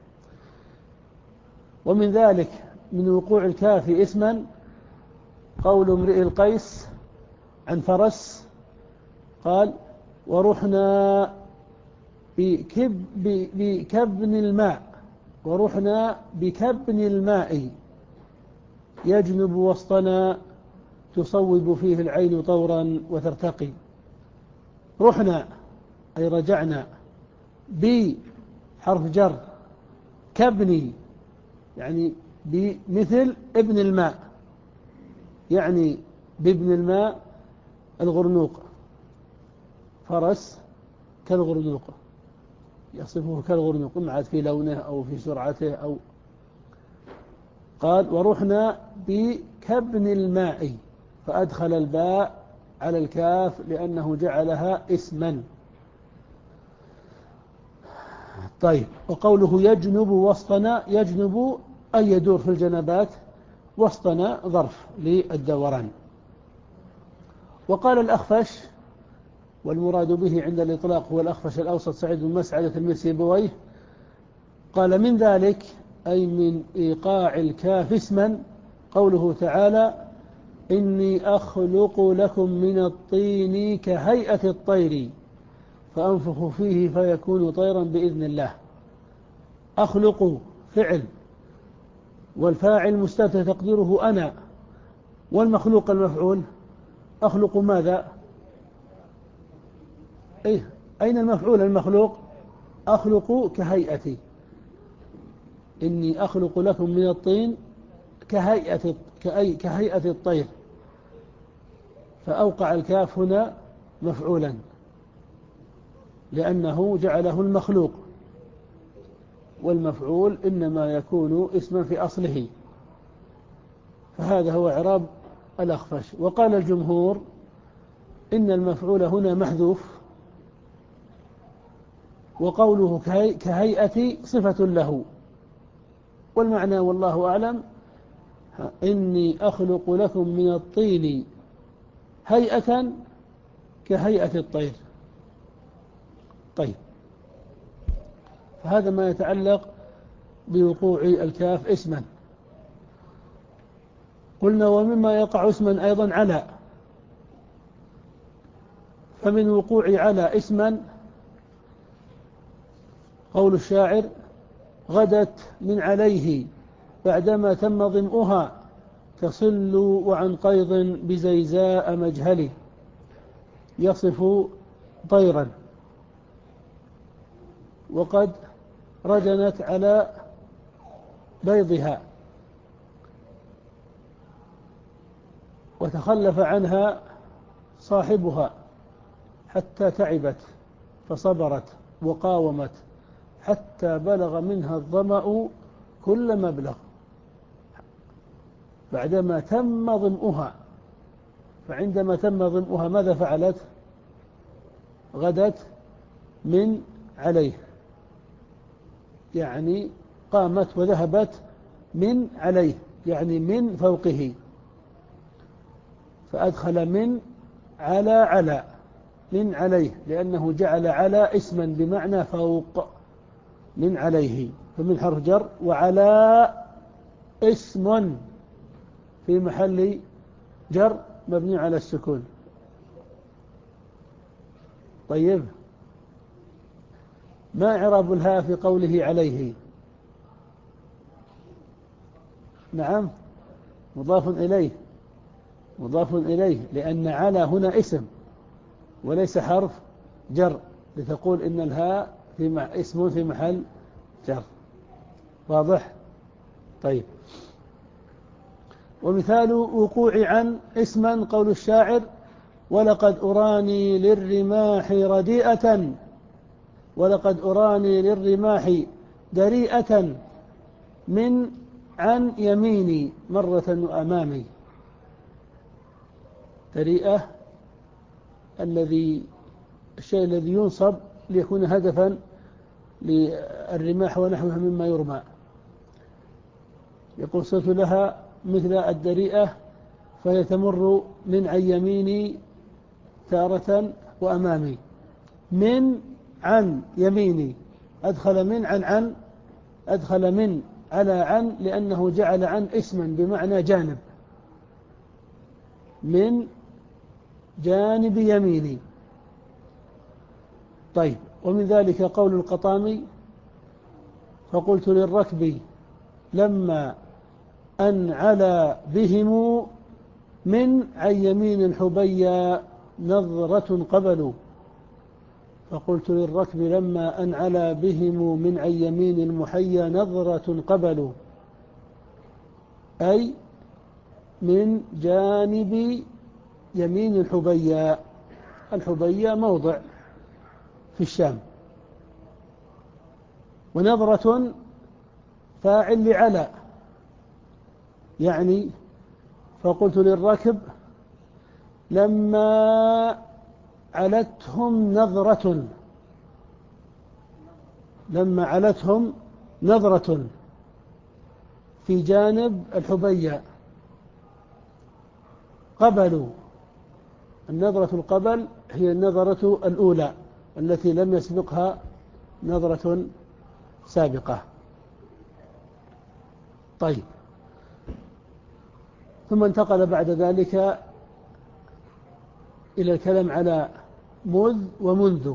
ومن ذلك من وقوع الكاف اسما قول امرئ القيس عن فرس قال: ورحنا بكب بكبن الماء، ورحنا بكبن الماء يجنب وسطنا تصوب فيه العين طورا وترتقي. رحنا أي رجعنا، بحرف جر، كبني يعني بمثل ابن الماء، يعني بابن الماء الغرنوق، فرس كالغرنوق، يصفه كالغرنوق، إما عاد في لونه أو في سرعته أو. قال ورحنا بكبن الماء، فأدخل الباء على الكاف لأنه جعلها اسما. طيب، وقوله يجنب وسطنا، يجنب أي يدور في الجنبات، وسطنا ظرف للدوران. وقال الأخفش، والمراد به عند الإطلاق هو الأخفش الأوسط سعيد بن مسعدة تلميذ سيبويه، قال من ذلك أي من إيقاع الكاف اسما قوله تعالى إني أخلق لكم من الطين كهيئة الطير فأنفخ فيه فيكون طيرا بإذن الله. أخلق فعل، والفاعل مستتر تقديره أنا، والمخلوق المفعول أخلق ماذا؟ إيه؟ أين المفعول المخلوق؟ أخلق كهيئتي، إني أخلق لكم من الطين كهيئة كأي كهيئة الطير، فأوقع الكاف هنا مفعولا لأنه جعله المخلوق، والمفعول إنما يكون اسما في أصله. فهذا هو إعراب الأخفش. وقال الجمهور إن المفعول هنا محذوف، وقوله كهيئة صفة له، والمعنى والله أعلم إني أخلق لكم من الطين هيئة كهيئة الطير. طيب، فهذا ما يتعلق بوقوع الكاف اسما. قلنا ومما يقع اسما أيضا على، فمن وقوع على اسما قول الشاعر غدت من عليه بعدما تم ظمؤها تصل وعن قيض بزيزاء مجهل، يصف طيرا. وقد رجنت على بيضها وتخلف عنها صاحبها حتى تعبت فصبرت وقاومت حتى بلغ منها الظمأ كل مبلغ، بعدما تم ظمؤها. فعندما تم ظمؤها ماذا فعلت؟ غدت من عليه، يعني قامت وذهبت من عليه، يعني من فوقه، فأدخل من على على من عليه، لأنه جعل على اسما بمعنى فوق من عليه، فمن حرف جر، وعلى اسم في محل جر مبني على السكون. طيب، ما إعراب الهاء في قوله عليه؟ نعم، مضاف إليه، مضاف إليه، لأن على هنا اسم وليس حرف جر، لتقول إن الهاء في مع اسم في محل جر. واضح؟ طيب، ومثال وقوع عن اسما قول الشاعر ولقد أراني للرماح رديئة، ولقد أراني للرماح دريئة من عن يميني مرة أمامي. دريئة الذي الشيء الذي ينصب ليكون هدفا للرماح ونحوها مما يرمى، يقول صرت لها مثل الدريئة فهي تمر من عن يميني تارة وأمامي. من عن يميني، أدخل من عن عن أدخل من على عن لأنه جعل عن اسما بمعنى جانب، من جانب يميني. طيب، ومن ذلك قول القطامي: فقلت للركب لما أن علا بهم من عن يمين حبيا نظرة قبلوا. فقلت للركب لما أن علا بهم من عن يمين المحيا نظرة قبلوا، أي من جانب يمين الحبيا. الحبيا موضع في الشام، ونظرة فاعل لعلى، يعني فقلت للراكب لما علتهم نظرة، لما علتهم نظرة في جانب الحبيا قبلوا. النظرة القبل هي النظرة الأولى التي لم يسبقها نظرة سابقة. طيب، ثم انتقل بعد ذلك إلى الكلام على مذ ومنذ،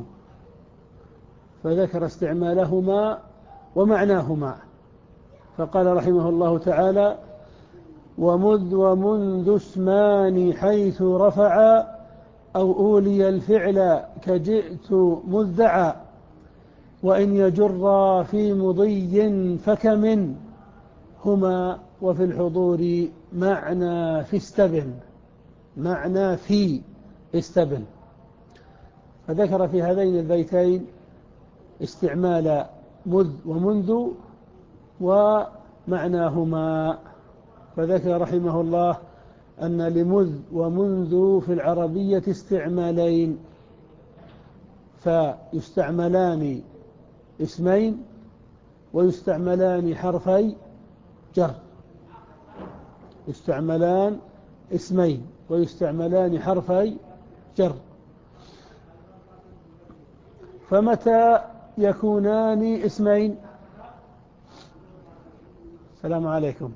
فذكر استعمالهما ومعناهما، فقال رحمه الله تعالى: ومذ ومنذ اسمان حيث رفع أو أولي الفعل كجئت مذعا، وإن يجر في مضي فكمن هما وفي الحضور معنى في استبن، معنى في استبن. فذكر في هذين البيتين استعمال مذ ومنذ ومعناهما، فذكر رحمه الله أن لمذ ومنذ في العربية استعمالين، فيستعملان اسمين ويستعملان حرفي جر، يستعملان اسمين ويستعملان حرفي جر. فمتى يكونان اسمين؟ السلام عليكم.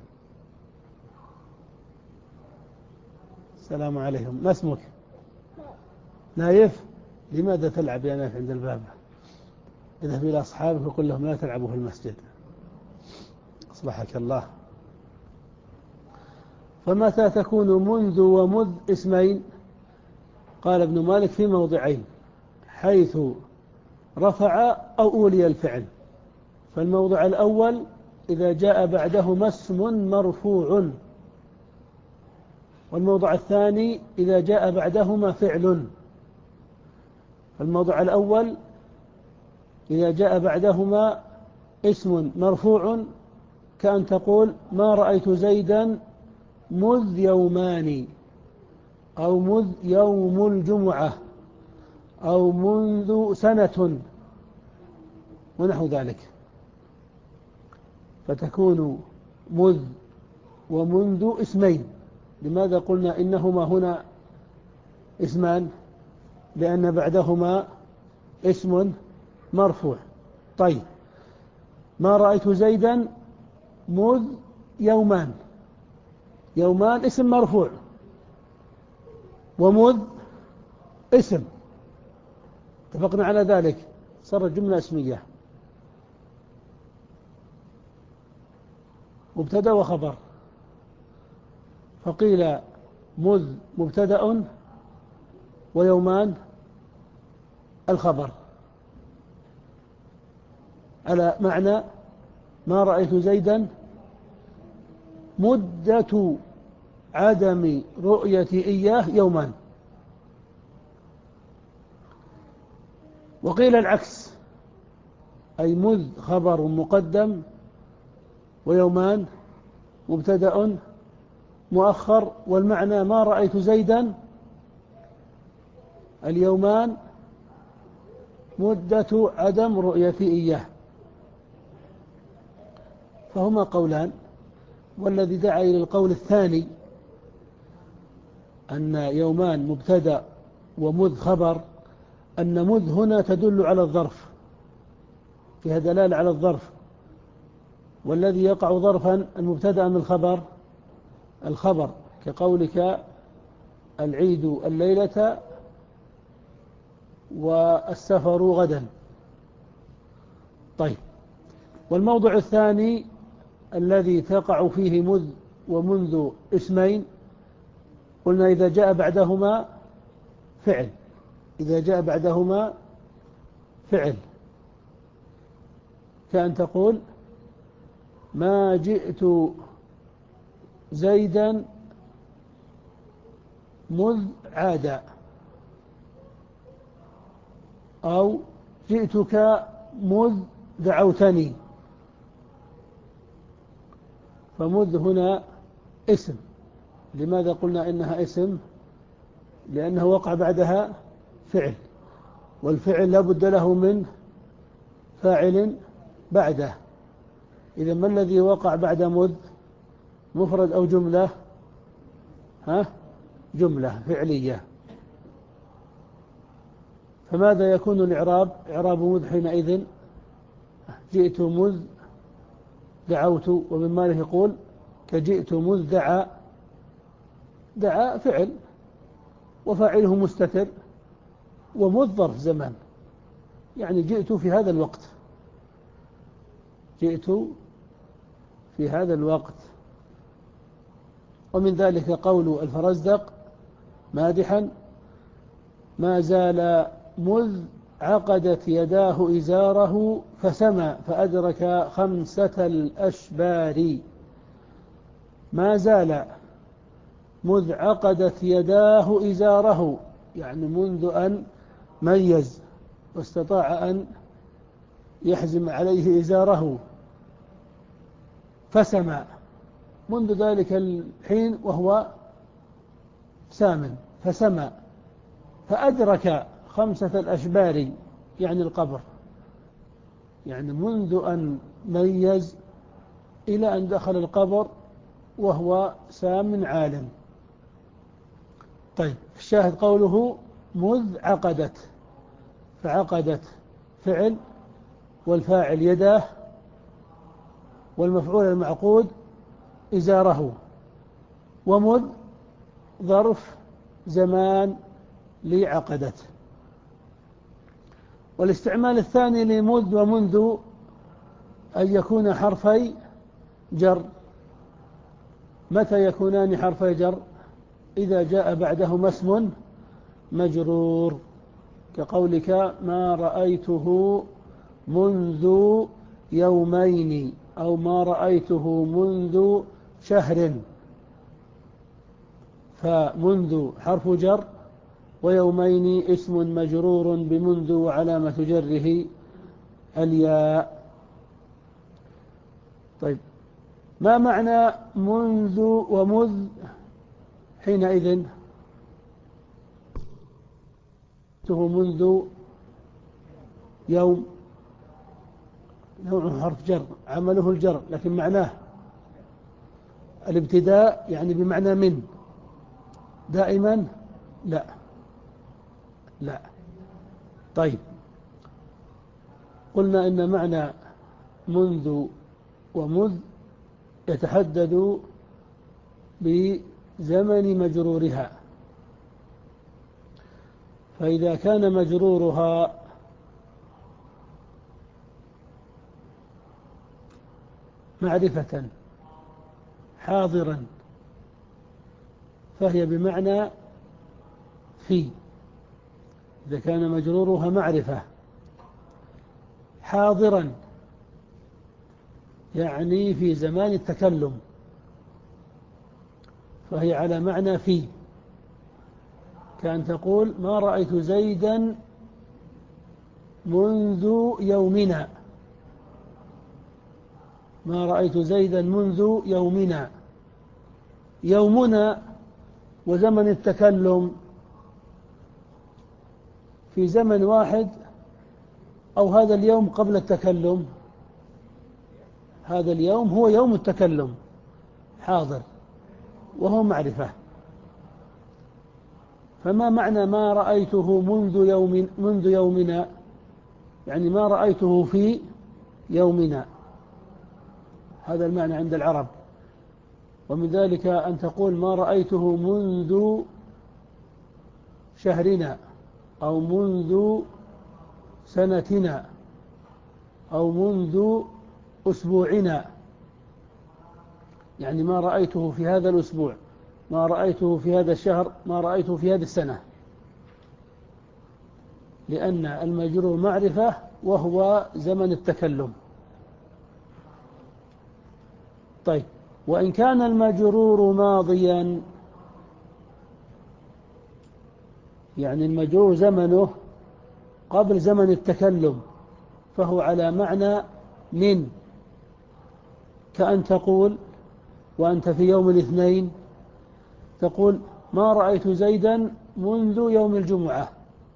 السلام عليكم. ما اسمك؟ نايف. لماذا تلعب يا نايف عند الباب؟ اذهب إلى أصحابك وقل لهم لا تلعبوا في المسجد. أصلحك الله. فمتى تكون منذ ومذ اسمين؟ قال ابن مالك: في موضعين: حيث رفع أو أولي الفعل. فالموضع الأول إذا جاء بعدهما اسم مرفوع، والموضع الثاني إذا جاء بعدهما فعل. فالموضع الأول إذا جاء بعدهما اسم مرفوع، كأن تقول: ما رأيت زيدا مذ يومان، أو مذ يوم الجمعة، أو منذ سنة، ونحو ذلك. فتكون مذ ومنذ اسمين. لماذا قلنا إنهما هنا اسمان؟ لأن بعدهما اسم مرفوع. طيب، ما رأيت زيدا مذ يومان، يومان اسم مرفوع، ومذ اسم، اتفقنا على ذلك، صارت جملة اسمية، مبتدأ وخبر. فقيل مذ مبتدأ ويومان الخبر، على معنى ما رأيت زيدا مدة عدم رؤيتي إياه يومان. وقيل العكس، أي مذ خبر مقدم ويومان مبتدأ مؤخر، والمعنى ما رأيت زيدا اليومان مدة عدم رؤيتي إياه. فهما قولان، والذي دعا إلى القول الثاني أن يومان مبتدأ ومذ خبر، أن مذ هنا تدل على الظرف، فيها دلالة على الظرف، والذي يقع ظرفا المبتدأ من الخبر الخبر، كقولك العيد الليلة والسفر غدا، طيب، والموضع الثاني الذي تقع فيه مذ ومنذ اسمين، قلنا إذا جاء بعدهما فعل، إذا جاء بعدهما فعل، كأن تقول ما جئت زيدا مذ عاد، أو جئتك مذ دعوتني. فمذ هنا اسم. لماذا قلنا إنها اسم؟ لأنه وقع بعدها فعل، والفعل لا بد له من فاعل بعده. إذا ما الذي وقع بعد مذ؟ مفرد أو جملة؟ ها؟ جملة فعلية. فماذا يكون الإعراب؟ إعراب مذ حينئذ جئت مذ دعوت، ومن ماله يقول كجئت مذ دعا. دعا فعل وفاعله مستتر، ومذ ظرف زمان، يعني جئت في هذا الوقت، جئت في هذا الوقت. ومن ذلك قول الفرزدق مادحا ما زال مذ عقدت يداه إزاره فسمى فأدرك خمسة الأشبار. ما زال مذ عقدت يداه إزاره، يعني منذ أن ميز واستطاع أن يحزم عليه إزاره، فسمى منذ ذلك الحين وهو سامن، فسمى فأدرك خمسة الأشبار، يعني القبر، يعني منذ أن ميز إلى أن دخل القبر وهو سام عالم. طيب، الشاهد قوله مذ عقدت، فعقدت فعل، والفاعل يداه، والمفعول المعقود إزاره، ومذ ظرف زمان لعقدت. والاستعمال الثاني لمذ ومنذ أن يكون حرفي جر. متى يكونان حرفي جر؟ إذا جاء بعدهما اسم مجرور، كقولك ما رأيته منذ يومين، أو ما رأيته منذ شهر. فمنذ حرف جر، ويومين اسم مجرور بمنذ وعلامة جره الياء. طيب، ما معنى منذ ومذ حينئذ؟ منذ يوم نوع حرف جر، عمله الجر، لكن معناه الابتداء، يعني بمعنى من دائما؟ لا لا. طيب، قلنا إن معنى منذ ومذ يتحدد بزمن مجرورها، فإذا كان مجرورها معرفة حاضرا فهي بمعنى في. إذا كان مجرورها معرفة حاضرا يعني في زمان التكلم، فهي على معنى في، كأن تقول ما رأيت زيدا منذ يومنا، ما رأيت زيدا منذ يومنا. يومنا وزمن التكلم في زمن واحد، أو هذا اليوم قبل التكلم؟ هذا اليوم هو يوم التكلم حاضر وهو معرفة. فما معنى ما رأيته منذ يوم منذ يومنا؟ يعني ما رأيته في يومنا، هذا المعنى عند العرب. ومن ذلك أن تقول ما رأيته منذ شهرنا، أو منذ سنتنا، أو منذ أسبوعنا، يعني ما رأيته في هذا الأسبوع، ما رأيته في هذا الشهر، ما رأيته في هذه السنة، لأن المجرور معرفة وهو زمن التكلم. طيب، وإن كان المجرور ماضيا، يعني المجرور زمنه قبل زمن التكلم، فهو على معنى من، كأن تقول وأنت في يوم الاثنين تقول ما رأيت زيدا منذ يوم الجمعة،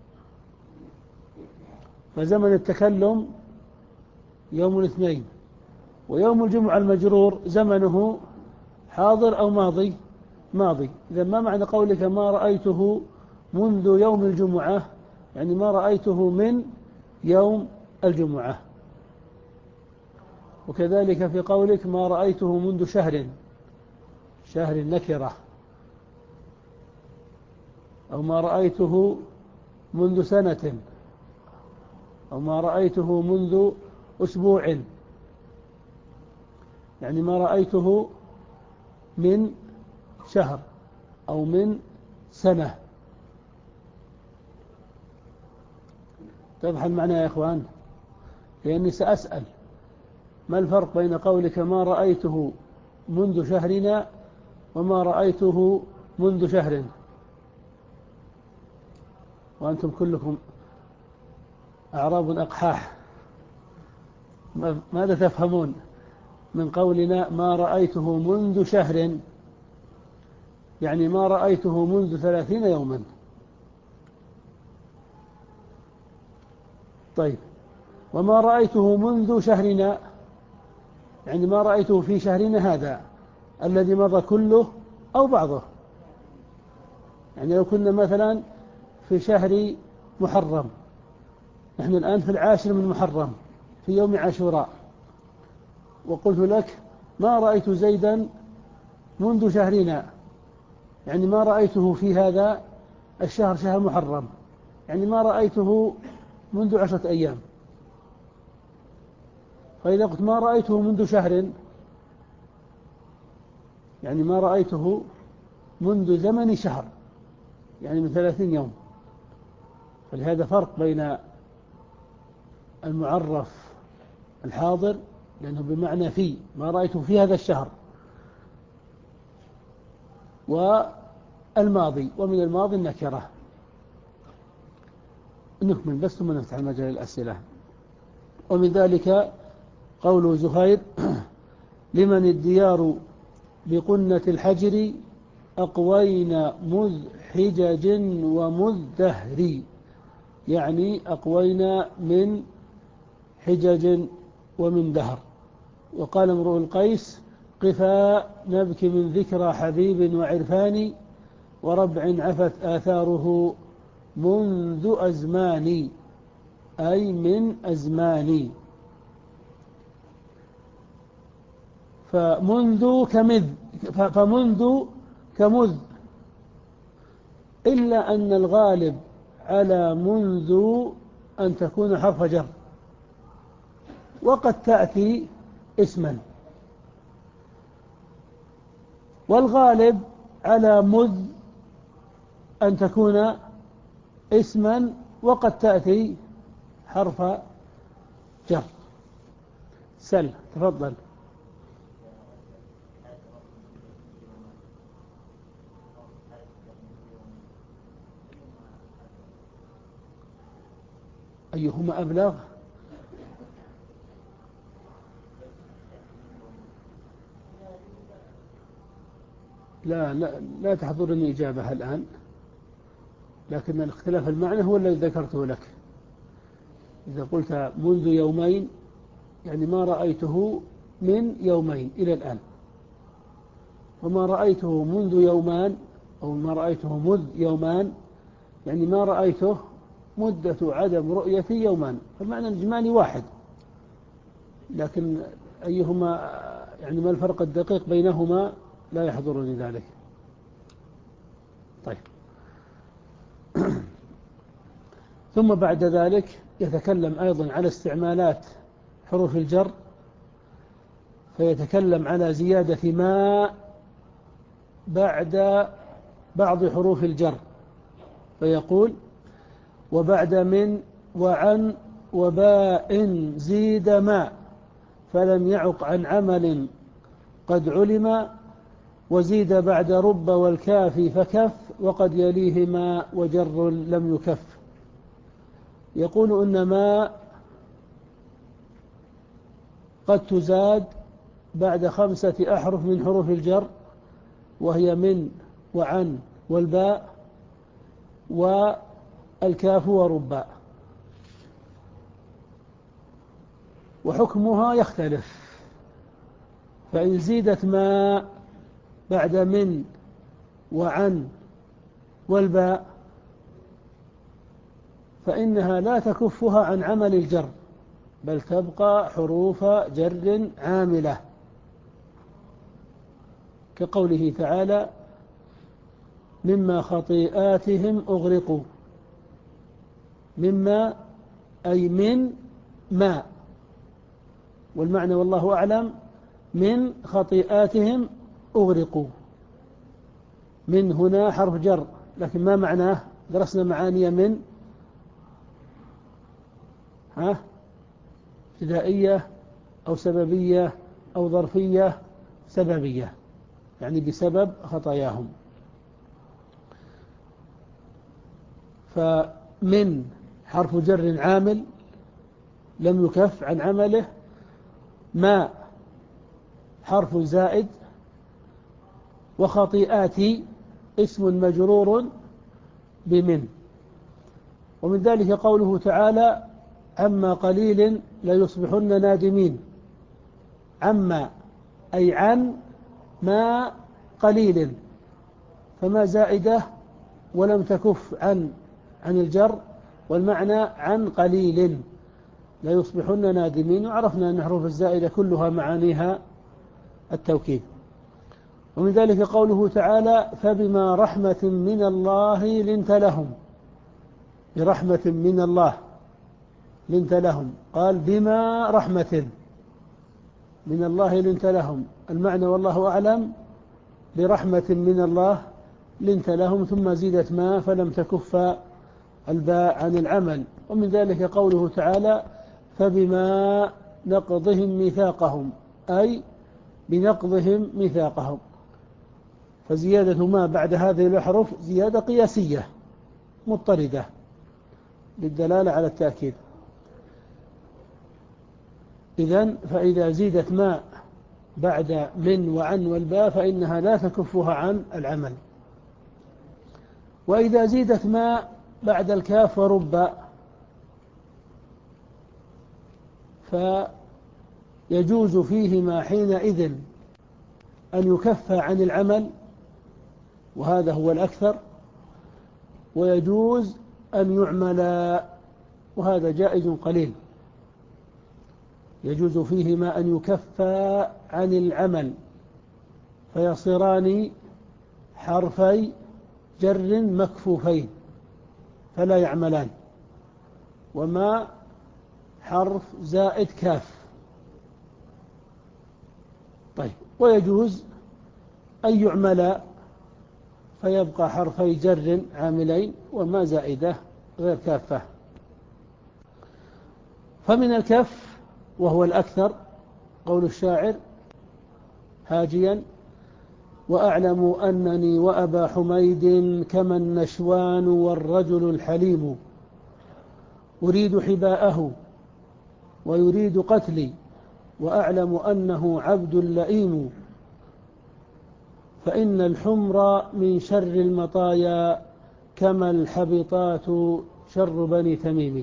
فزمن التكلم يوم الاثنين، ويوم الجمعة المجرور زمنه حاضر أو ماضي؟ ماضي. إذا ما معنى قولك ما رأيته منذ يوم الجمعة؟ يعني ما رأيته من يوم الجمعة. وكذلك في قولك ما رأيته منذ شهر، شهر نكرة، أو ما رأيته منذ سنة، أو ما رأيته منذ أسبوع، يعني ما رأيته من شهر أو من سنة. تفهم المعنى يا إخوان؟ لأني سأسأل ما الفرق بين قولك ما رأيته منذ شهرنا وما رأيته منذ شهر، وأنتم كلكم أعراب أقحاح. ماذا تفهمون من قولنا ما رأيته منذ شهر؟ يعني ما رأيته منذ ثلاثين يوما. طيب، وما رأيته منذ شهرنا، يعني ما رأيته في شهرنا هذا الذي مضى كله أو بعضه. يعني لو كنا مثلا في شهر محرم، نحن الآن في العاشر من محرم في يوم عاشوراء، وقلت لك ما رأيت زيدا منذ شهرنا، يعني ما رأيته في هذا الشهر شهر محرم، يعني ما رأيته منذ عشرة أيام. فإذا قلت ما رأيته منذ شهر، يعني ما رأيته منذ زمن شهر، يعني من ثلاثين يوم. فلهذا فرق بين المعرف الحاضر لأنه بمعنى في، ما رأيته في هذا الشهر، والماضي، ومن الماضي النكرة. نكمل بس ثم نفتح مجال الأسئلة. ومن ذلك قول زهير لمن الديار بقنة الحجر أقوين مذ حجج ومذ دهر، يعني أقوين من حجج ومن دهر. وقال امرؤ القيس قفا نبكي من ذكرى حبيب وعرفان، وربع عفت آثاره منذ أزمان، أي من أزمان. فمنذ كمذ، فمنذ كمذ، إلا أن الغالب على منذ أن تكون حرف جر، وقد تأتي اسما، والغالب على مذ أن تكون اسما وقد تأتي حرف جر. سل تفضل. أيهما أبلغ؟ لا لا لا تحضرني إجابة الآن، لكن الاختلاف المعنى هو الذي ذكرته لك. إذا قلت منذ يومين، يعني ما رأيته من يومين إلى الآن، وما رأيته منذ يومان، أو ما رأيته مذ يومان، يعني ما رأيته مدة عدم رؤيتي يومان، فالمعنى الإجمالي واحد، لكن أيهما يعني ما الفرق الدقيق بينهما لا يحضرني ذلك. طيب. ثم بعد ذلك يتكلم أيضا على استعمالات حروف الجر فيتكلم على زيادة ما بعد بعض حروف الجر، فيقول: وبعد من وعن وباء زيد ما فلم يعق عن عمل قد علم، وزيد بعد رب والكاف فكف، وقد يليهما وجر لم يكف. يقول إن ما قد تزاد بعد خمسة أحرف من حروف الجر، وهي من وعن والباء والكاف ورباء، وحكمها يختلف. فإن زيدت ما بعد من وعن والباء فإنها لا تكفها عن عمل الجر، بل تبقى حروف جر عاملة، كقوله تعالى: مما خطيئاتهم أغرقوا. مما أي من ما، والمعنى والله أعلم من خطيئاتهم أغرقوا. من هنا حرف جر، لكن ما معناه؟ درسنا معاني من ها ابتدائية أو سببية أو ظرفية سببية، يعني بسبب خطاياهم. فمن حرف جر عامل لم يكف عن عمله، ما حرف زائد، وخطيئاتي اسم مجرور بمن. ومن ذلك قوله تعالى: عما قليل ليصبحن نادمين. عما أي عن ما قليل، فما زائدة ولم تكف عن عن الجر، والمعنى عن قليل ليصبحن نادمين. وعرفنا أن حروف الزائدة كلها معانيها التوكيد. ومن ذلك قوله تعالى: فبما رحمة من الله لنت لهم. برحمة من الله لنت لهم، قال: بما رحمة من الله لنت لهم. المعنى والله أعلم برحمة من الله لنت لهم، ثم زيدت ما فلم تكف الباء عن العمل. ومن ذلك قوله تعالى: فبما نقضهم ميثاقهم، أي بنقضهم ميثاقهم. فزيادة ما بعد هذه الأحرف زيادة قياسية مضطردة للدلالة على التأكيد. إذن فإذا زيدت ما بعد من وعن والباء فإنها لا تكفها عن العمل. وإذا زيدت ما بعد الكاف ورب فيجوز فيهما حينئذ أن يكف عن العمل، وهذا هو الأكثر، ويجوز أن يعمل، وهذا جائز قليل. يجوز فيهما أن يكف عن العمل فيصيران حرفي جر مكفوفين فلا يعملان، وما حرف زائد كاف. طيب، ويجوز أن يعمل فيبقى حرفي جر عاملين وما زائدة غير كافة. فمن الكف وهو الأكثر قول الشاعر هاجيا: وأعلم أنني وأبا حميد كما النشوان والرجل الحليم، أريد حباءه ويريد قتلي، وأعلم أنه عبد لئيم، فإن الحمر من شر المطايا كما الحبطات شر بني تميم.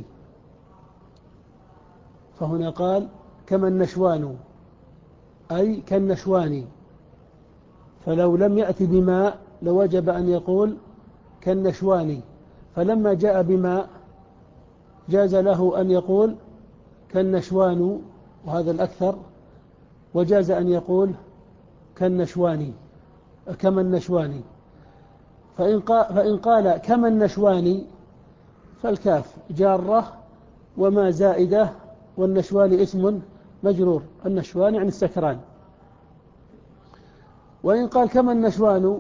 فهنا قال كما النشوان، أي كالنشوان، فلو لم يأتي بماء لوجب أن يقول كالنشوان، فلما جاء بماء جاز له أن يقول كالنشوان، وهذا الأكثر، وجاز أن يقول كالنشواني كما النشواني. فإن قال, فإن قال كما النشواني فالكاف جارة وما زائدة، والنشواني اسم مجرور، النشوان يعني السكران. وإن قال كما النشوان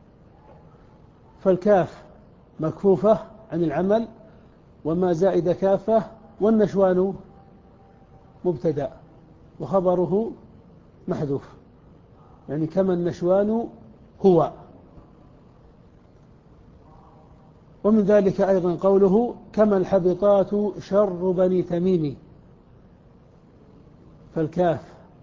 فالكاف مكفوفة عن العمل وما زائد كافة، والنشوان مبتدأ وخبره محذوف، يعني كما النشوان هو. ومن ذلك أيضا قوله كما الحبطات شر بني تميم، فالكاف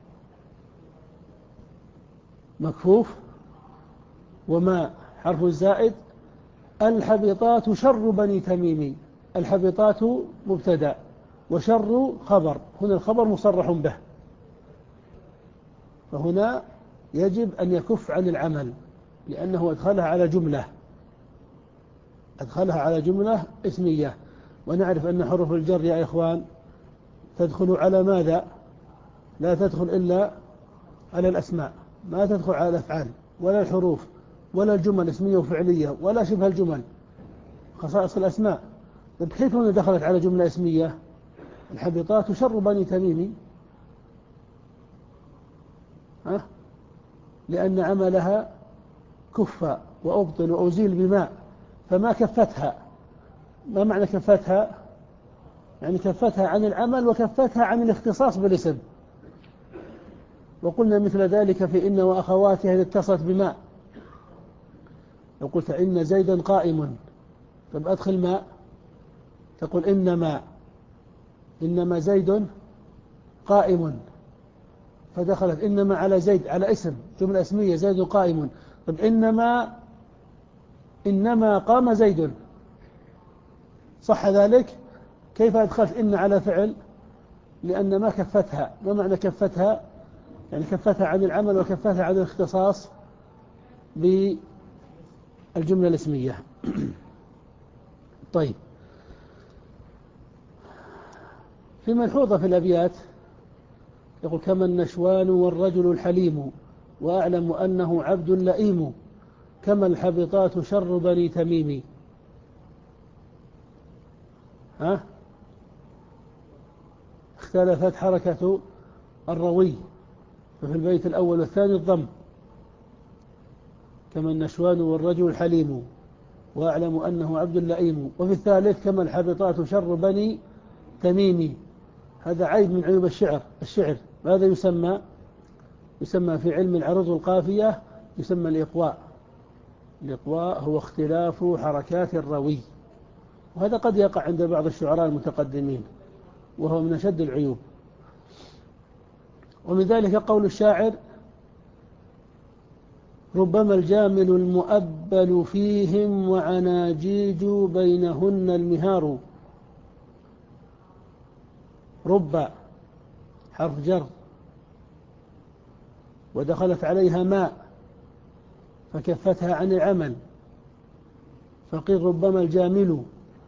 مكفوف وما حرف الزائد، الحبطات شر بني تميم، الحبطات مبتدأ وشر خبر، هنا الخبر مصرح به، فهنا يجب أن يكف عن العمل لأنه أدخلها على جملة أدخلها على جملة اسمية. ونعرف أن حروف الجر يا إخوان تدخل على ماذا؟ لا تدخل إلا على الأسماء، ما تدخل على الأفعال ولا الحروف ولا الجمل اسمية وفعلية ولا شبه الجمل، خصائص الأسماء. طيب كيف هنا دخلت على جملة اسمية؟ الحبطات شر بني تميم، ها؟ لأن عملها كف وأبطل وأزيل بماء، فما كفتها. ما معنى كفتها؟ يعني كفتها عن العمل وكفتها عن الاختصاص بالاسم. وقلنا مثل ذلك في إن وأخواتها إذا اتصلت بماء، لو قلت إن زيدا قائم، طب أدخل ماء، تقول إنما إنما زيد قائم، فدخلت إنما على زيد، على اسم، جملة اسمية، زيد قائم. طب إنما إنما قام زيد، صح ذلك؟ كيف أدخلت إن على فعل؟ لأن ما كفتها. ما معنى كفتها؟ يعني كفتها عن العمل وكفتها عن الاختصاص بالجملة الاسمية. طيب، في ملحوظة في الأبيات يقول كما النشوان والرجل الحليم وأعلم أنه عبد لئيم، كما الحبطات شر بني تميم. ها؟ اختلفت حركة الروي، ففي البيت الأول والثاني الضم، كما النشوان والرجل الحليم وأعلم أنه عبد لئيم، وفي الثالث كما الحبطات شر بني تميم. هذا عيب من عيوب الشعر. الشعر ماذا يسمى؟ يسمى في علم العروض القافية يسمى الإقواء. الإقواء هو اختلاف حركات الروي، وهذا قد يقع عند بعض الشعراء المتقدمين، وهو من أشد العيوب. ومن ذلك قول الشاعر ربما الجامل المؤبل فيهم وعناجيج بينهن المهار. رب حرف جر ودخلت عليها ماء فكفتها عن العمل، فقيل ربما الجامل.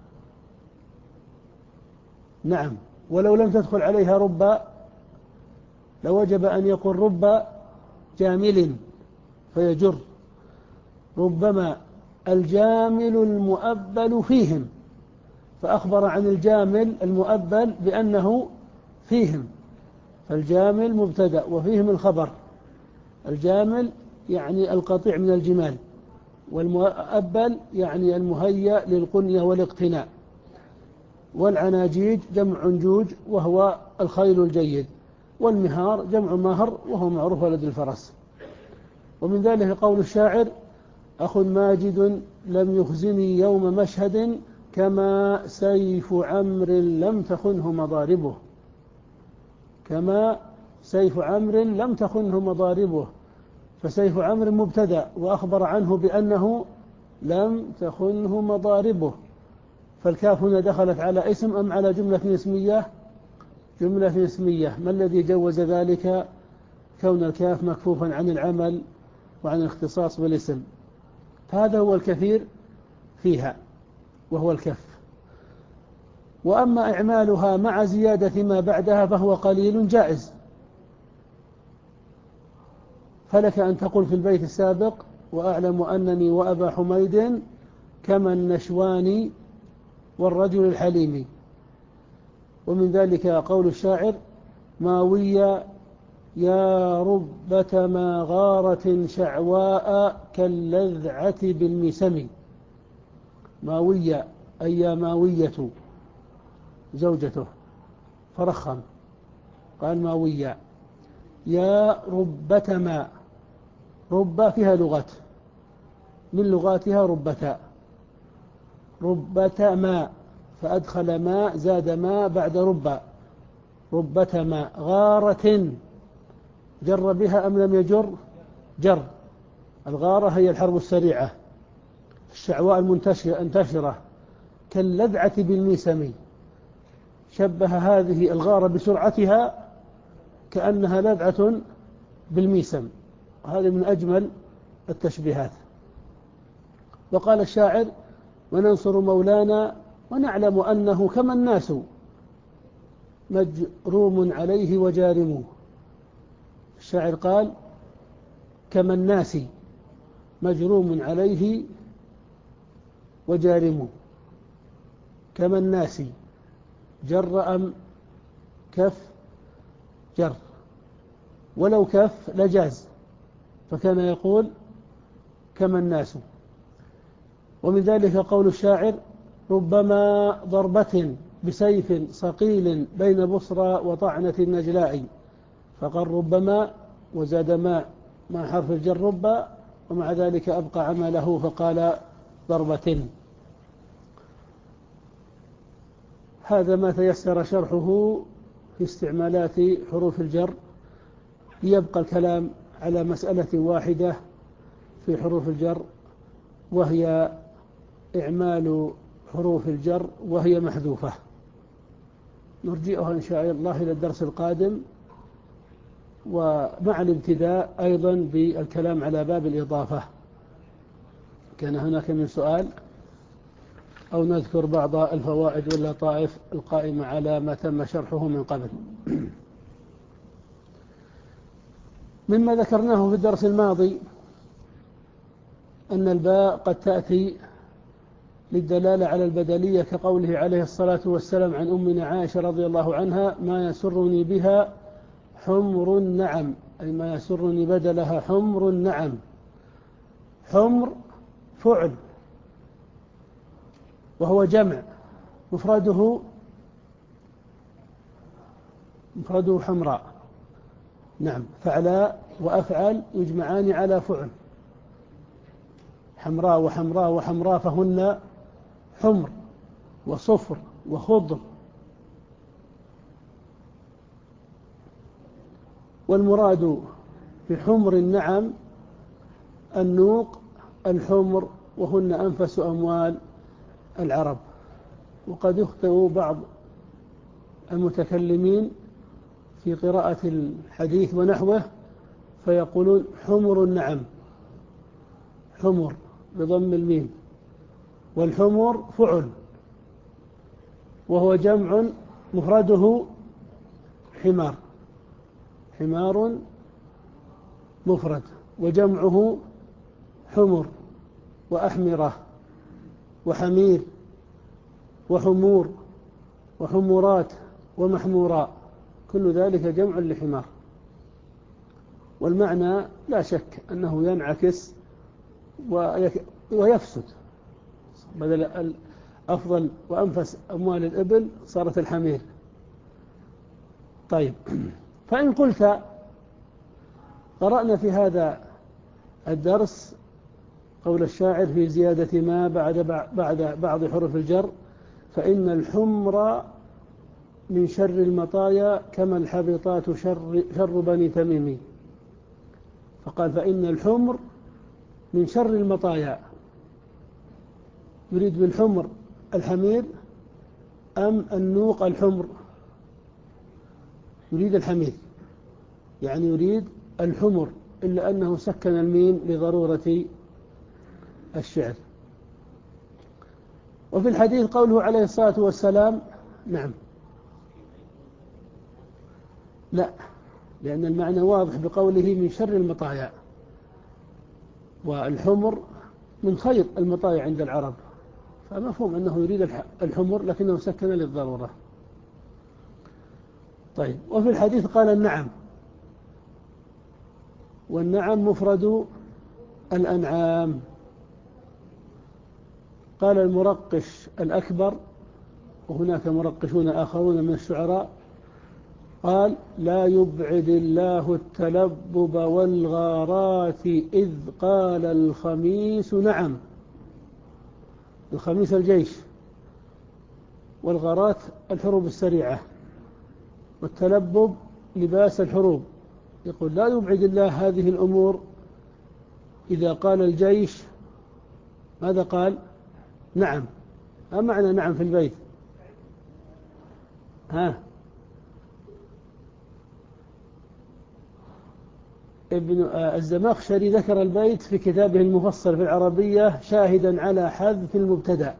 نعم، ولو لم تدخل عليها رب لوجب أن يقول رب جامل فيجر. ربما الجامل المؤبل فيهم، فأخبر عن الجامل المؤبل بأنه فيهم، فالجامل مبتدأ وفيهم الخبر. الجامل يعني القطيع من الجمال، والمؤبل يعني المهيأ للقنية والاقتناء. والعناجيج جمع عنجوج وهو الخيل الجيد، والمهار جمع مهر وهو معروف ولد الفرس. ومن ذلك قول الشاعر أخ ماجد لم يخزني يوم مشهد، كما سيف عمر لم تخنه مضاربه. كما سيف عمر لم تخنه مضاربه، فسيف عمر مبتدأ وأخبر عنه بأنه لم تخنه مضاربه، فالكاف هنا دخلت على اسم أم على جملة اسمية؟ جملة اسمية. ما الذي جوز ذلك؟ كون الكاف مكفوفا عن العمل وعن الاختصاص بالاسم، فهذا هو الكثير فيها وهو الكف. وأما إعمالها مع زيادة ما بعدها فهو قليل جائز، فلك أن تقول في البيت السابق وأعلم أنني وأبا حميد كما النشوان والرجل الحليم. ومن ذلك قول الشاعر ماوية يا ربة ما غارة شعواء كاللذعة بالمسم. ماوية أي يا ماوية زوجته فرخم قال ماوية. يا ربة ما، ربة فيها لغات، من لغاتها ربتا، ربة ما فأدخل ما زاد ما بعد ربة، ربة ما غارة جر بها أم لم يجر؟ جر. الغارة هي الحرب السريعة الشعواء المنتشرة كاللذعة بالميسم، شبه هذه الغارة بسرعتها كأنها لذعة بالميسم، هذا من أجمل التشبيهات. وقال الشاعر وننصر مولانا ونعلم أنه كما الناس مجروم عليه وجارم. الشاعر قال كما الناس مجروم عليه وجارم. كما الناس جر أم كف؟ جر، ولو كف لجاز، فكان يقول كما الناس. ومن ذلك قول الشاعر ربما ضربة بسيف صقيل بين بصرى وطعنة النجلاء، فقال ربما وزاد ما مع حرف الجر رب، ومع ذلك أبقى عمله فقال ضربة. هذا ما تيسر شرحه في استعمالات حروف الجر. يبقى الكلام على مسألة واحدة في حروف الجر، وهي إعمال حروف الجر وهي محذوفة، نرجئها إن شاء الله إلى الدرس القادم، ومع الابتداء أيضا بالكلام على باب الإضافة. كان هناك من سؤال أو نذكر بعض الفوائد واللطائف القائمة على ما تم شرحه من قبل. مما ذكرناه في الدرس الماضي أن الباء قد تأتي للدلالة على البدلية كقوله عليه الصلاة والسلام عن أمنا عائشة رضي الله عنها ما يسرني بها حمر النعم، أي ما يسرني بدلها حمر النعم. حمر فعل وهو جمع، مفرده مفرده حمراء. نعم، فعلاء وأفعل يجمعان على فعل، حمراء وحمراء وحمراء فهن حمر وصفر وخضر. والمراد بحمر النعم النوق الحمر، وهن أنفس أموال العرب. وقد يخطئ بعض المتكلمين في قراءة الحديث ونحوه فيقولون حمر النعم، حمر بضم الميم، والحمر فعل وهو جمع مفرده حمار، حمار مفرد، وجمعه حمر وأحمرة وحمير وحمور وحمورات ومحموراء، كل ذلك جمع لحمار. والمعنى لا شك أنه ينعكس ويفسد، بدل أفضل وأنفس أموال الإبل صارت الحمير. طيب، فإن قلت قرأنا في هذا الدرس قول الشاعر في زيادة ما بعد بعد بعض حروف الجر فإن الحمر من شر المطايا كما الحبطات شر, شر بني تميم. فقال فإن الحمر من شر المطايا، يريد بالحمر الحمير أم النوق الحمر؟ يريد الحمير، يعني يريد الحمر، إلا أنه سكن الميم لضرورة الشعر. وفي الحديث قوله عليه الصلاة والسلام نعم، لا، لأن المعنى واضح بقوله من شر المطايا، والحمر من خير المطايا عند العرب، فمفهوم أنه يريد الحمر لكنه سكن للضرورة. طيب، وفي الحديث قال النعم، والنعم مفرد الأنعام. قال المرقش الأكبر، وهناك مرقشون آخرون من الشعراء، قال: لا يبعد الله التلبب والغارات إذ قال الخميس نعم. الخميس الجيش، والغارات الحروب السريعة، والتلبب لباس الحروب. يقول: لا يبعد الله هذه الأمور. إذا قال الجيش ماذا قال؟ نعم. ما معنى نعم في البيت؟ ها ابن الزمخشري ذكر البيت في كتابه المفصل في العربية شاهدا على حذف المبتدأ،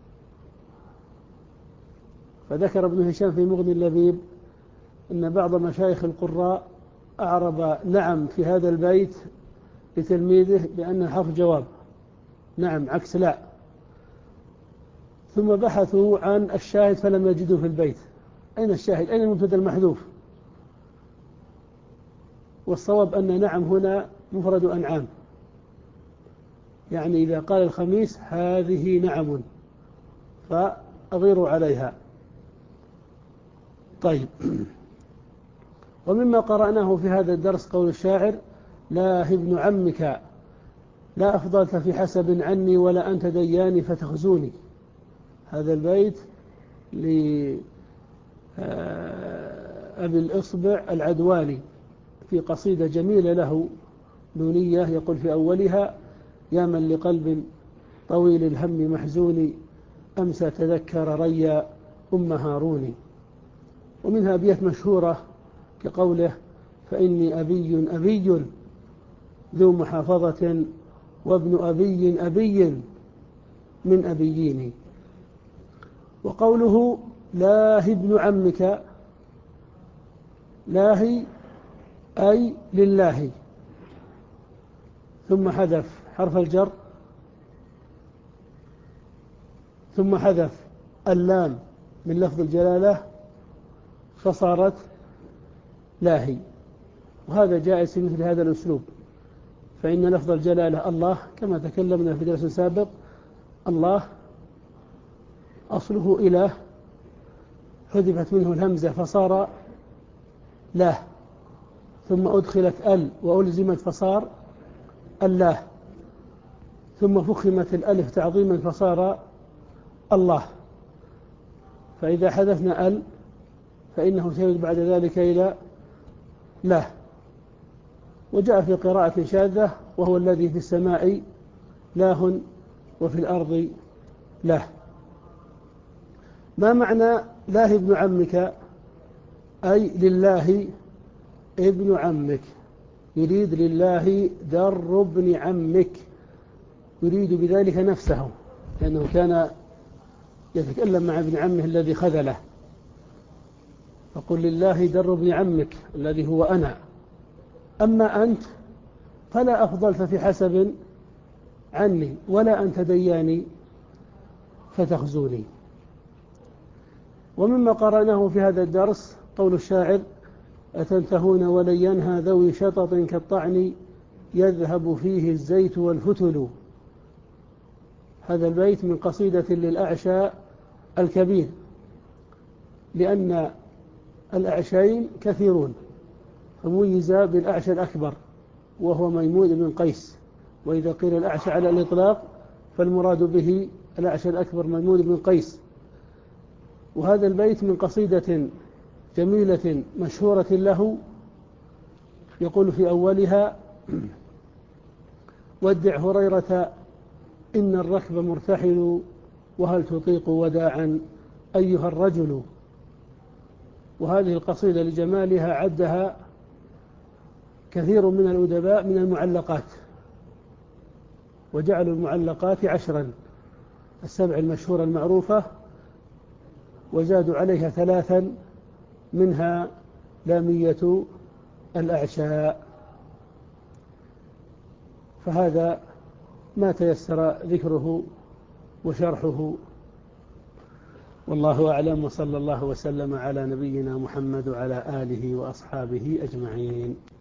فذكر ابن هشام في مغني اللبيب أن بعض مشايخ القراء أعرب نعم في هذا البيت لتلميذه بأن حرف جواب، نعم عكس لا، ثم بحثوا عن الشاهد فلم يجدوا في البيت. أين الشاهد؟ أين المبتدأ المحذوف؟ والصواب أن نعم هنا مفرد أنعام، يعني إذا قال الخميس هذه نعم فأغيروا عليها. طيب، ومما قرأناه في هذا الدرس قول الشاعر: لا ابن عمك لا أفضلت في حسب عني ولا أنت دياني فتخزوني. هذا البيت لأبي الإصبع العدواني في قصيدة جميلة له نونية، يقول في أولها: يا من لقلب طويل الهم محزون أمسى تذكر ريا أم هارون. ومنها أبيات مشهورة كقوله: فإني أبي أبي ذو محافظة وابن أبي أبي من أبيين. وقوله لا ابن عمك، لاهي أي لله، ثم حذف حرف الجر، ثم حذف اللام من لفظ الجلالة فصارت لاهي. وهذا جائز في مثل هذا الأسلوب، فإن لفظ الجلالة الله كما تكلمنا في درس سابق، الله أصله إله، حذفت منه الهمزة فصار له، ثم أدخلت ال وألزمت فصار الله، ثم فخمت الألف تعظيما فصار الله. فإذا حذفنا ال فإنه سيعود بعد ذلك إلى له. وجاء في قراءة شاذة: وهو الذي في السماء لاه وفي الأرض له. ما معنى لاه ابن عمك؟ أي لله ابن عمك، يريد لله در ابن عمك، يريد بذلك نفسه، لأنه كان يتكلم مع ابن عمه الذي خذله، فقل لله در ابن عمك الذي هو أنا، أما أنت فلا أفضلت في حسب عني ولا أنت دياني فتخزوني. ومما قرأناه في هذا الدرس قول الشاعر: أتنتهون ولن ينهى ذوي شطط كالطعن يذهب فيه الزيت والفتل. هذا البيت من قصيدة للأعشى الكبير، لأن الأعشين كثيرون، فميز بالأعشى الأكبر وهو ميمون بن قيس. وإذا قيل الأعشى على الإطلاق فالمراد به الأعشى الأكبر ميمون بن قيس. وهذا البيت من قصيدة جميلة مشهورة له، يقول في أولها: ودع هريرة إن الركب مرتحل وهل تطيق وداعا أيها الرجل. وهذه القصيدة لجمالها عدها كثير من الأدباء من المعلقات، وجعلوا المعلقات عشرا: السبع المشهورة المعروفة، وزادوا عليها ثلاثا منها لامية الأعشاء. فهذا ما تيسر ذكره وشرحه. والله أعلم، وصلى الله وسلم على نبينا محمد وعلى آله وأصحابه أجمعين.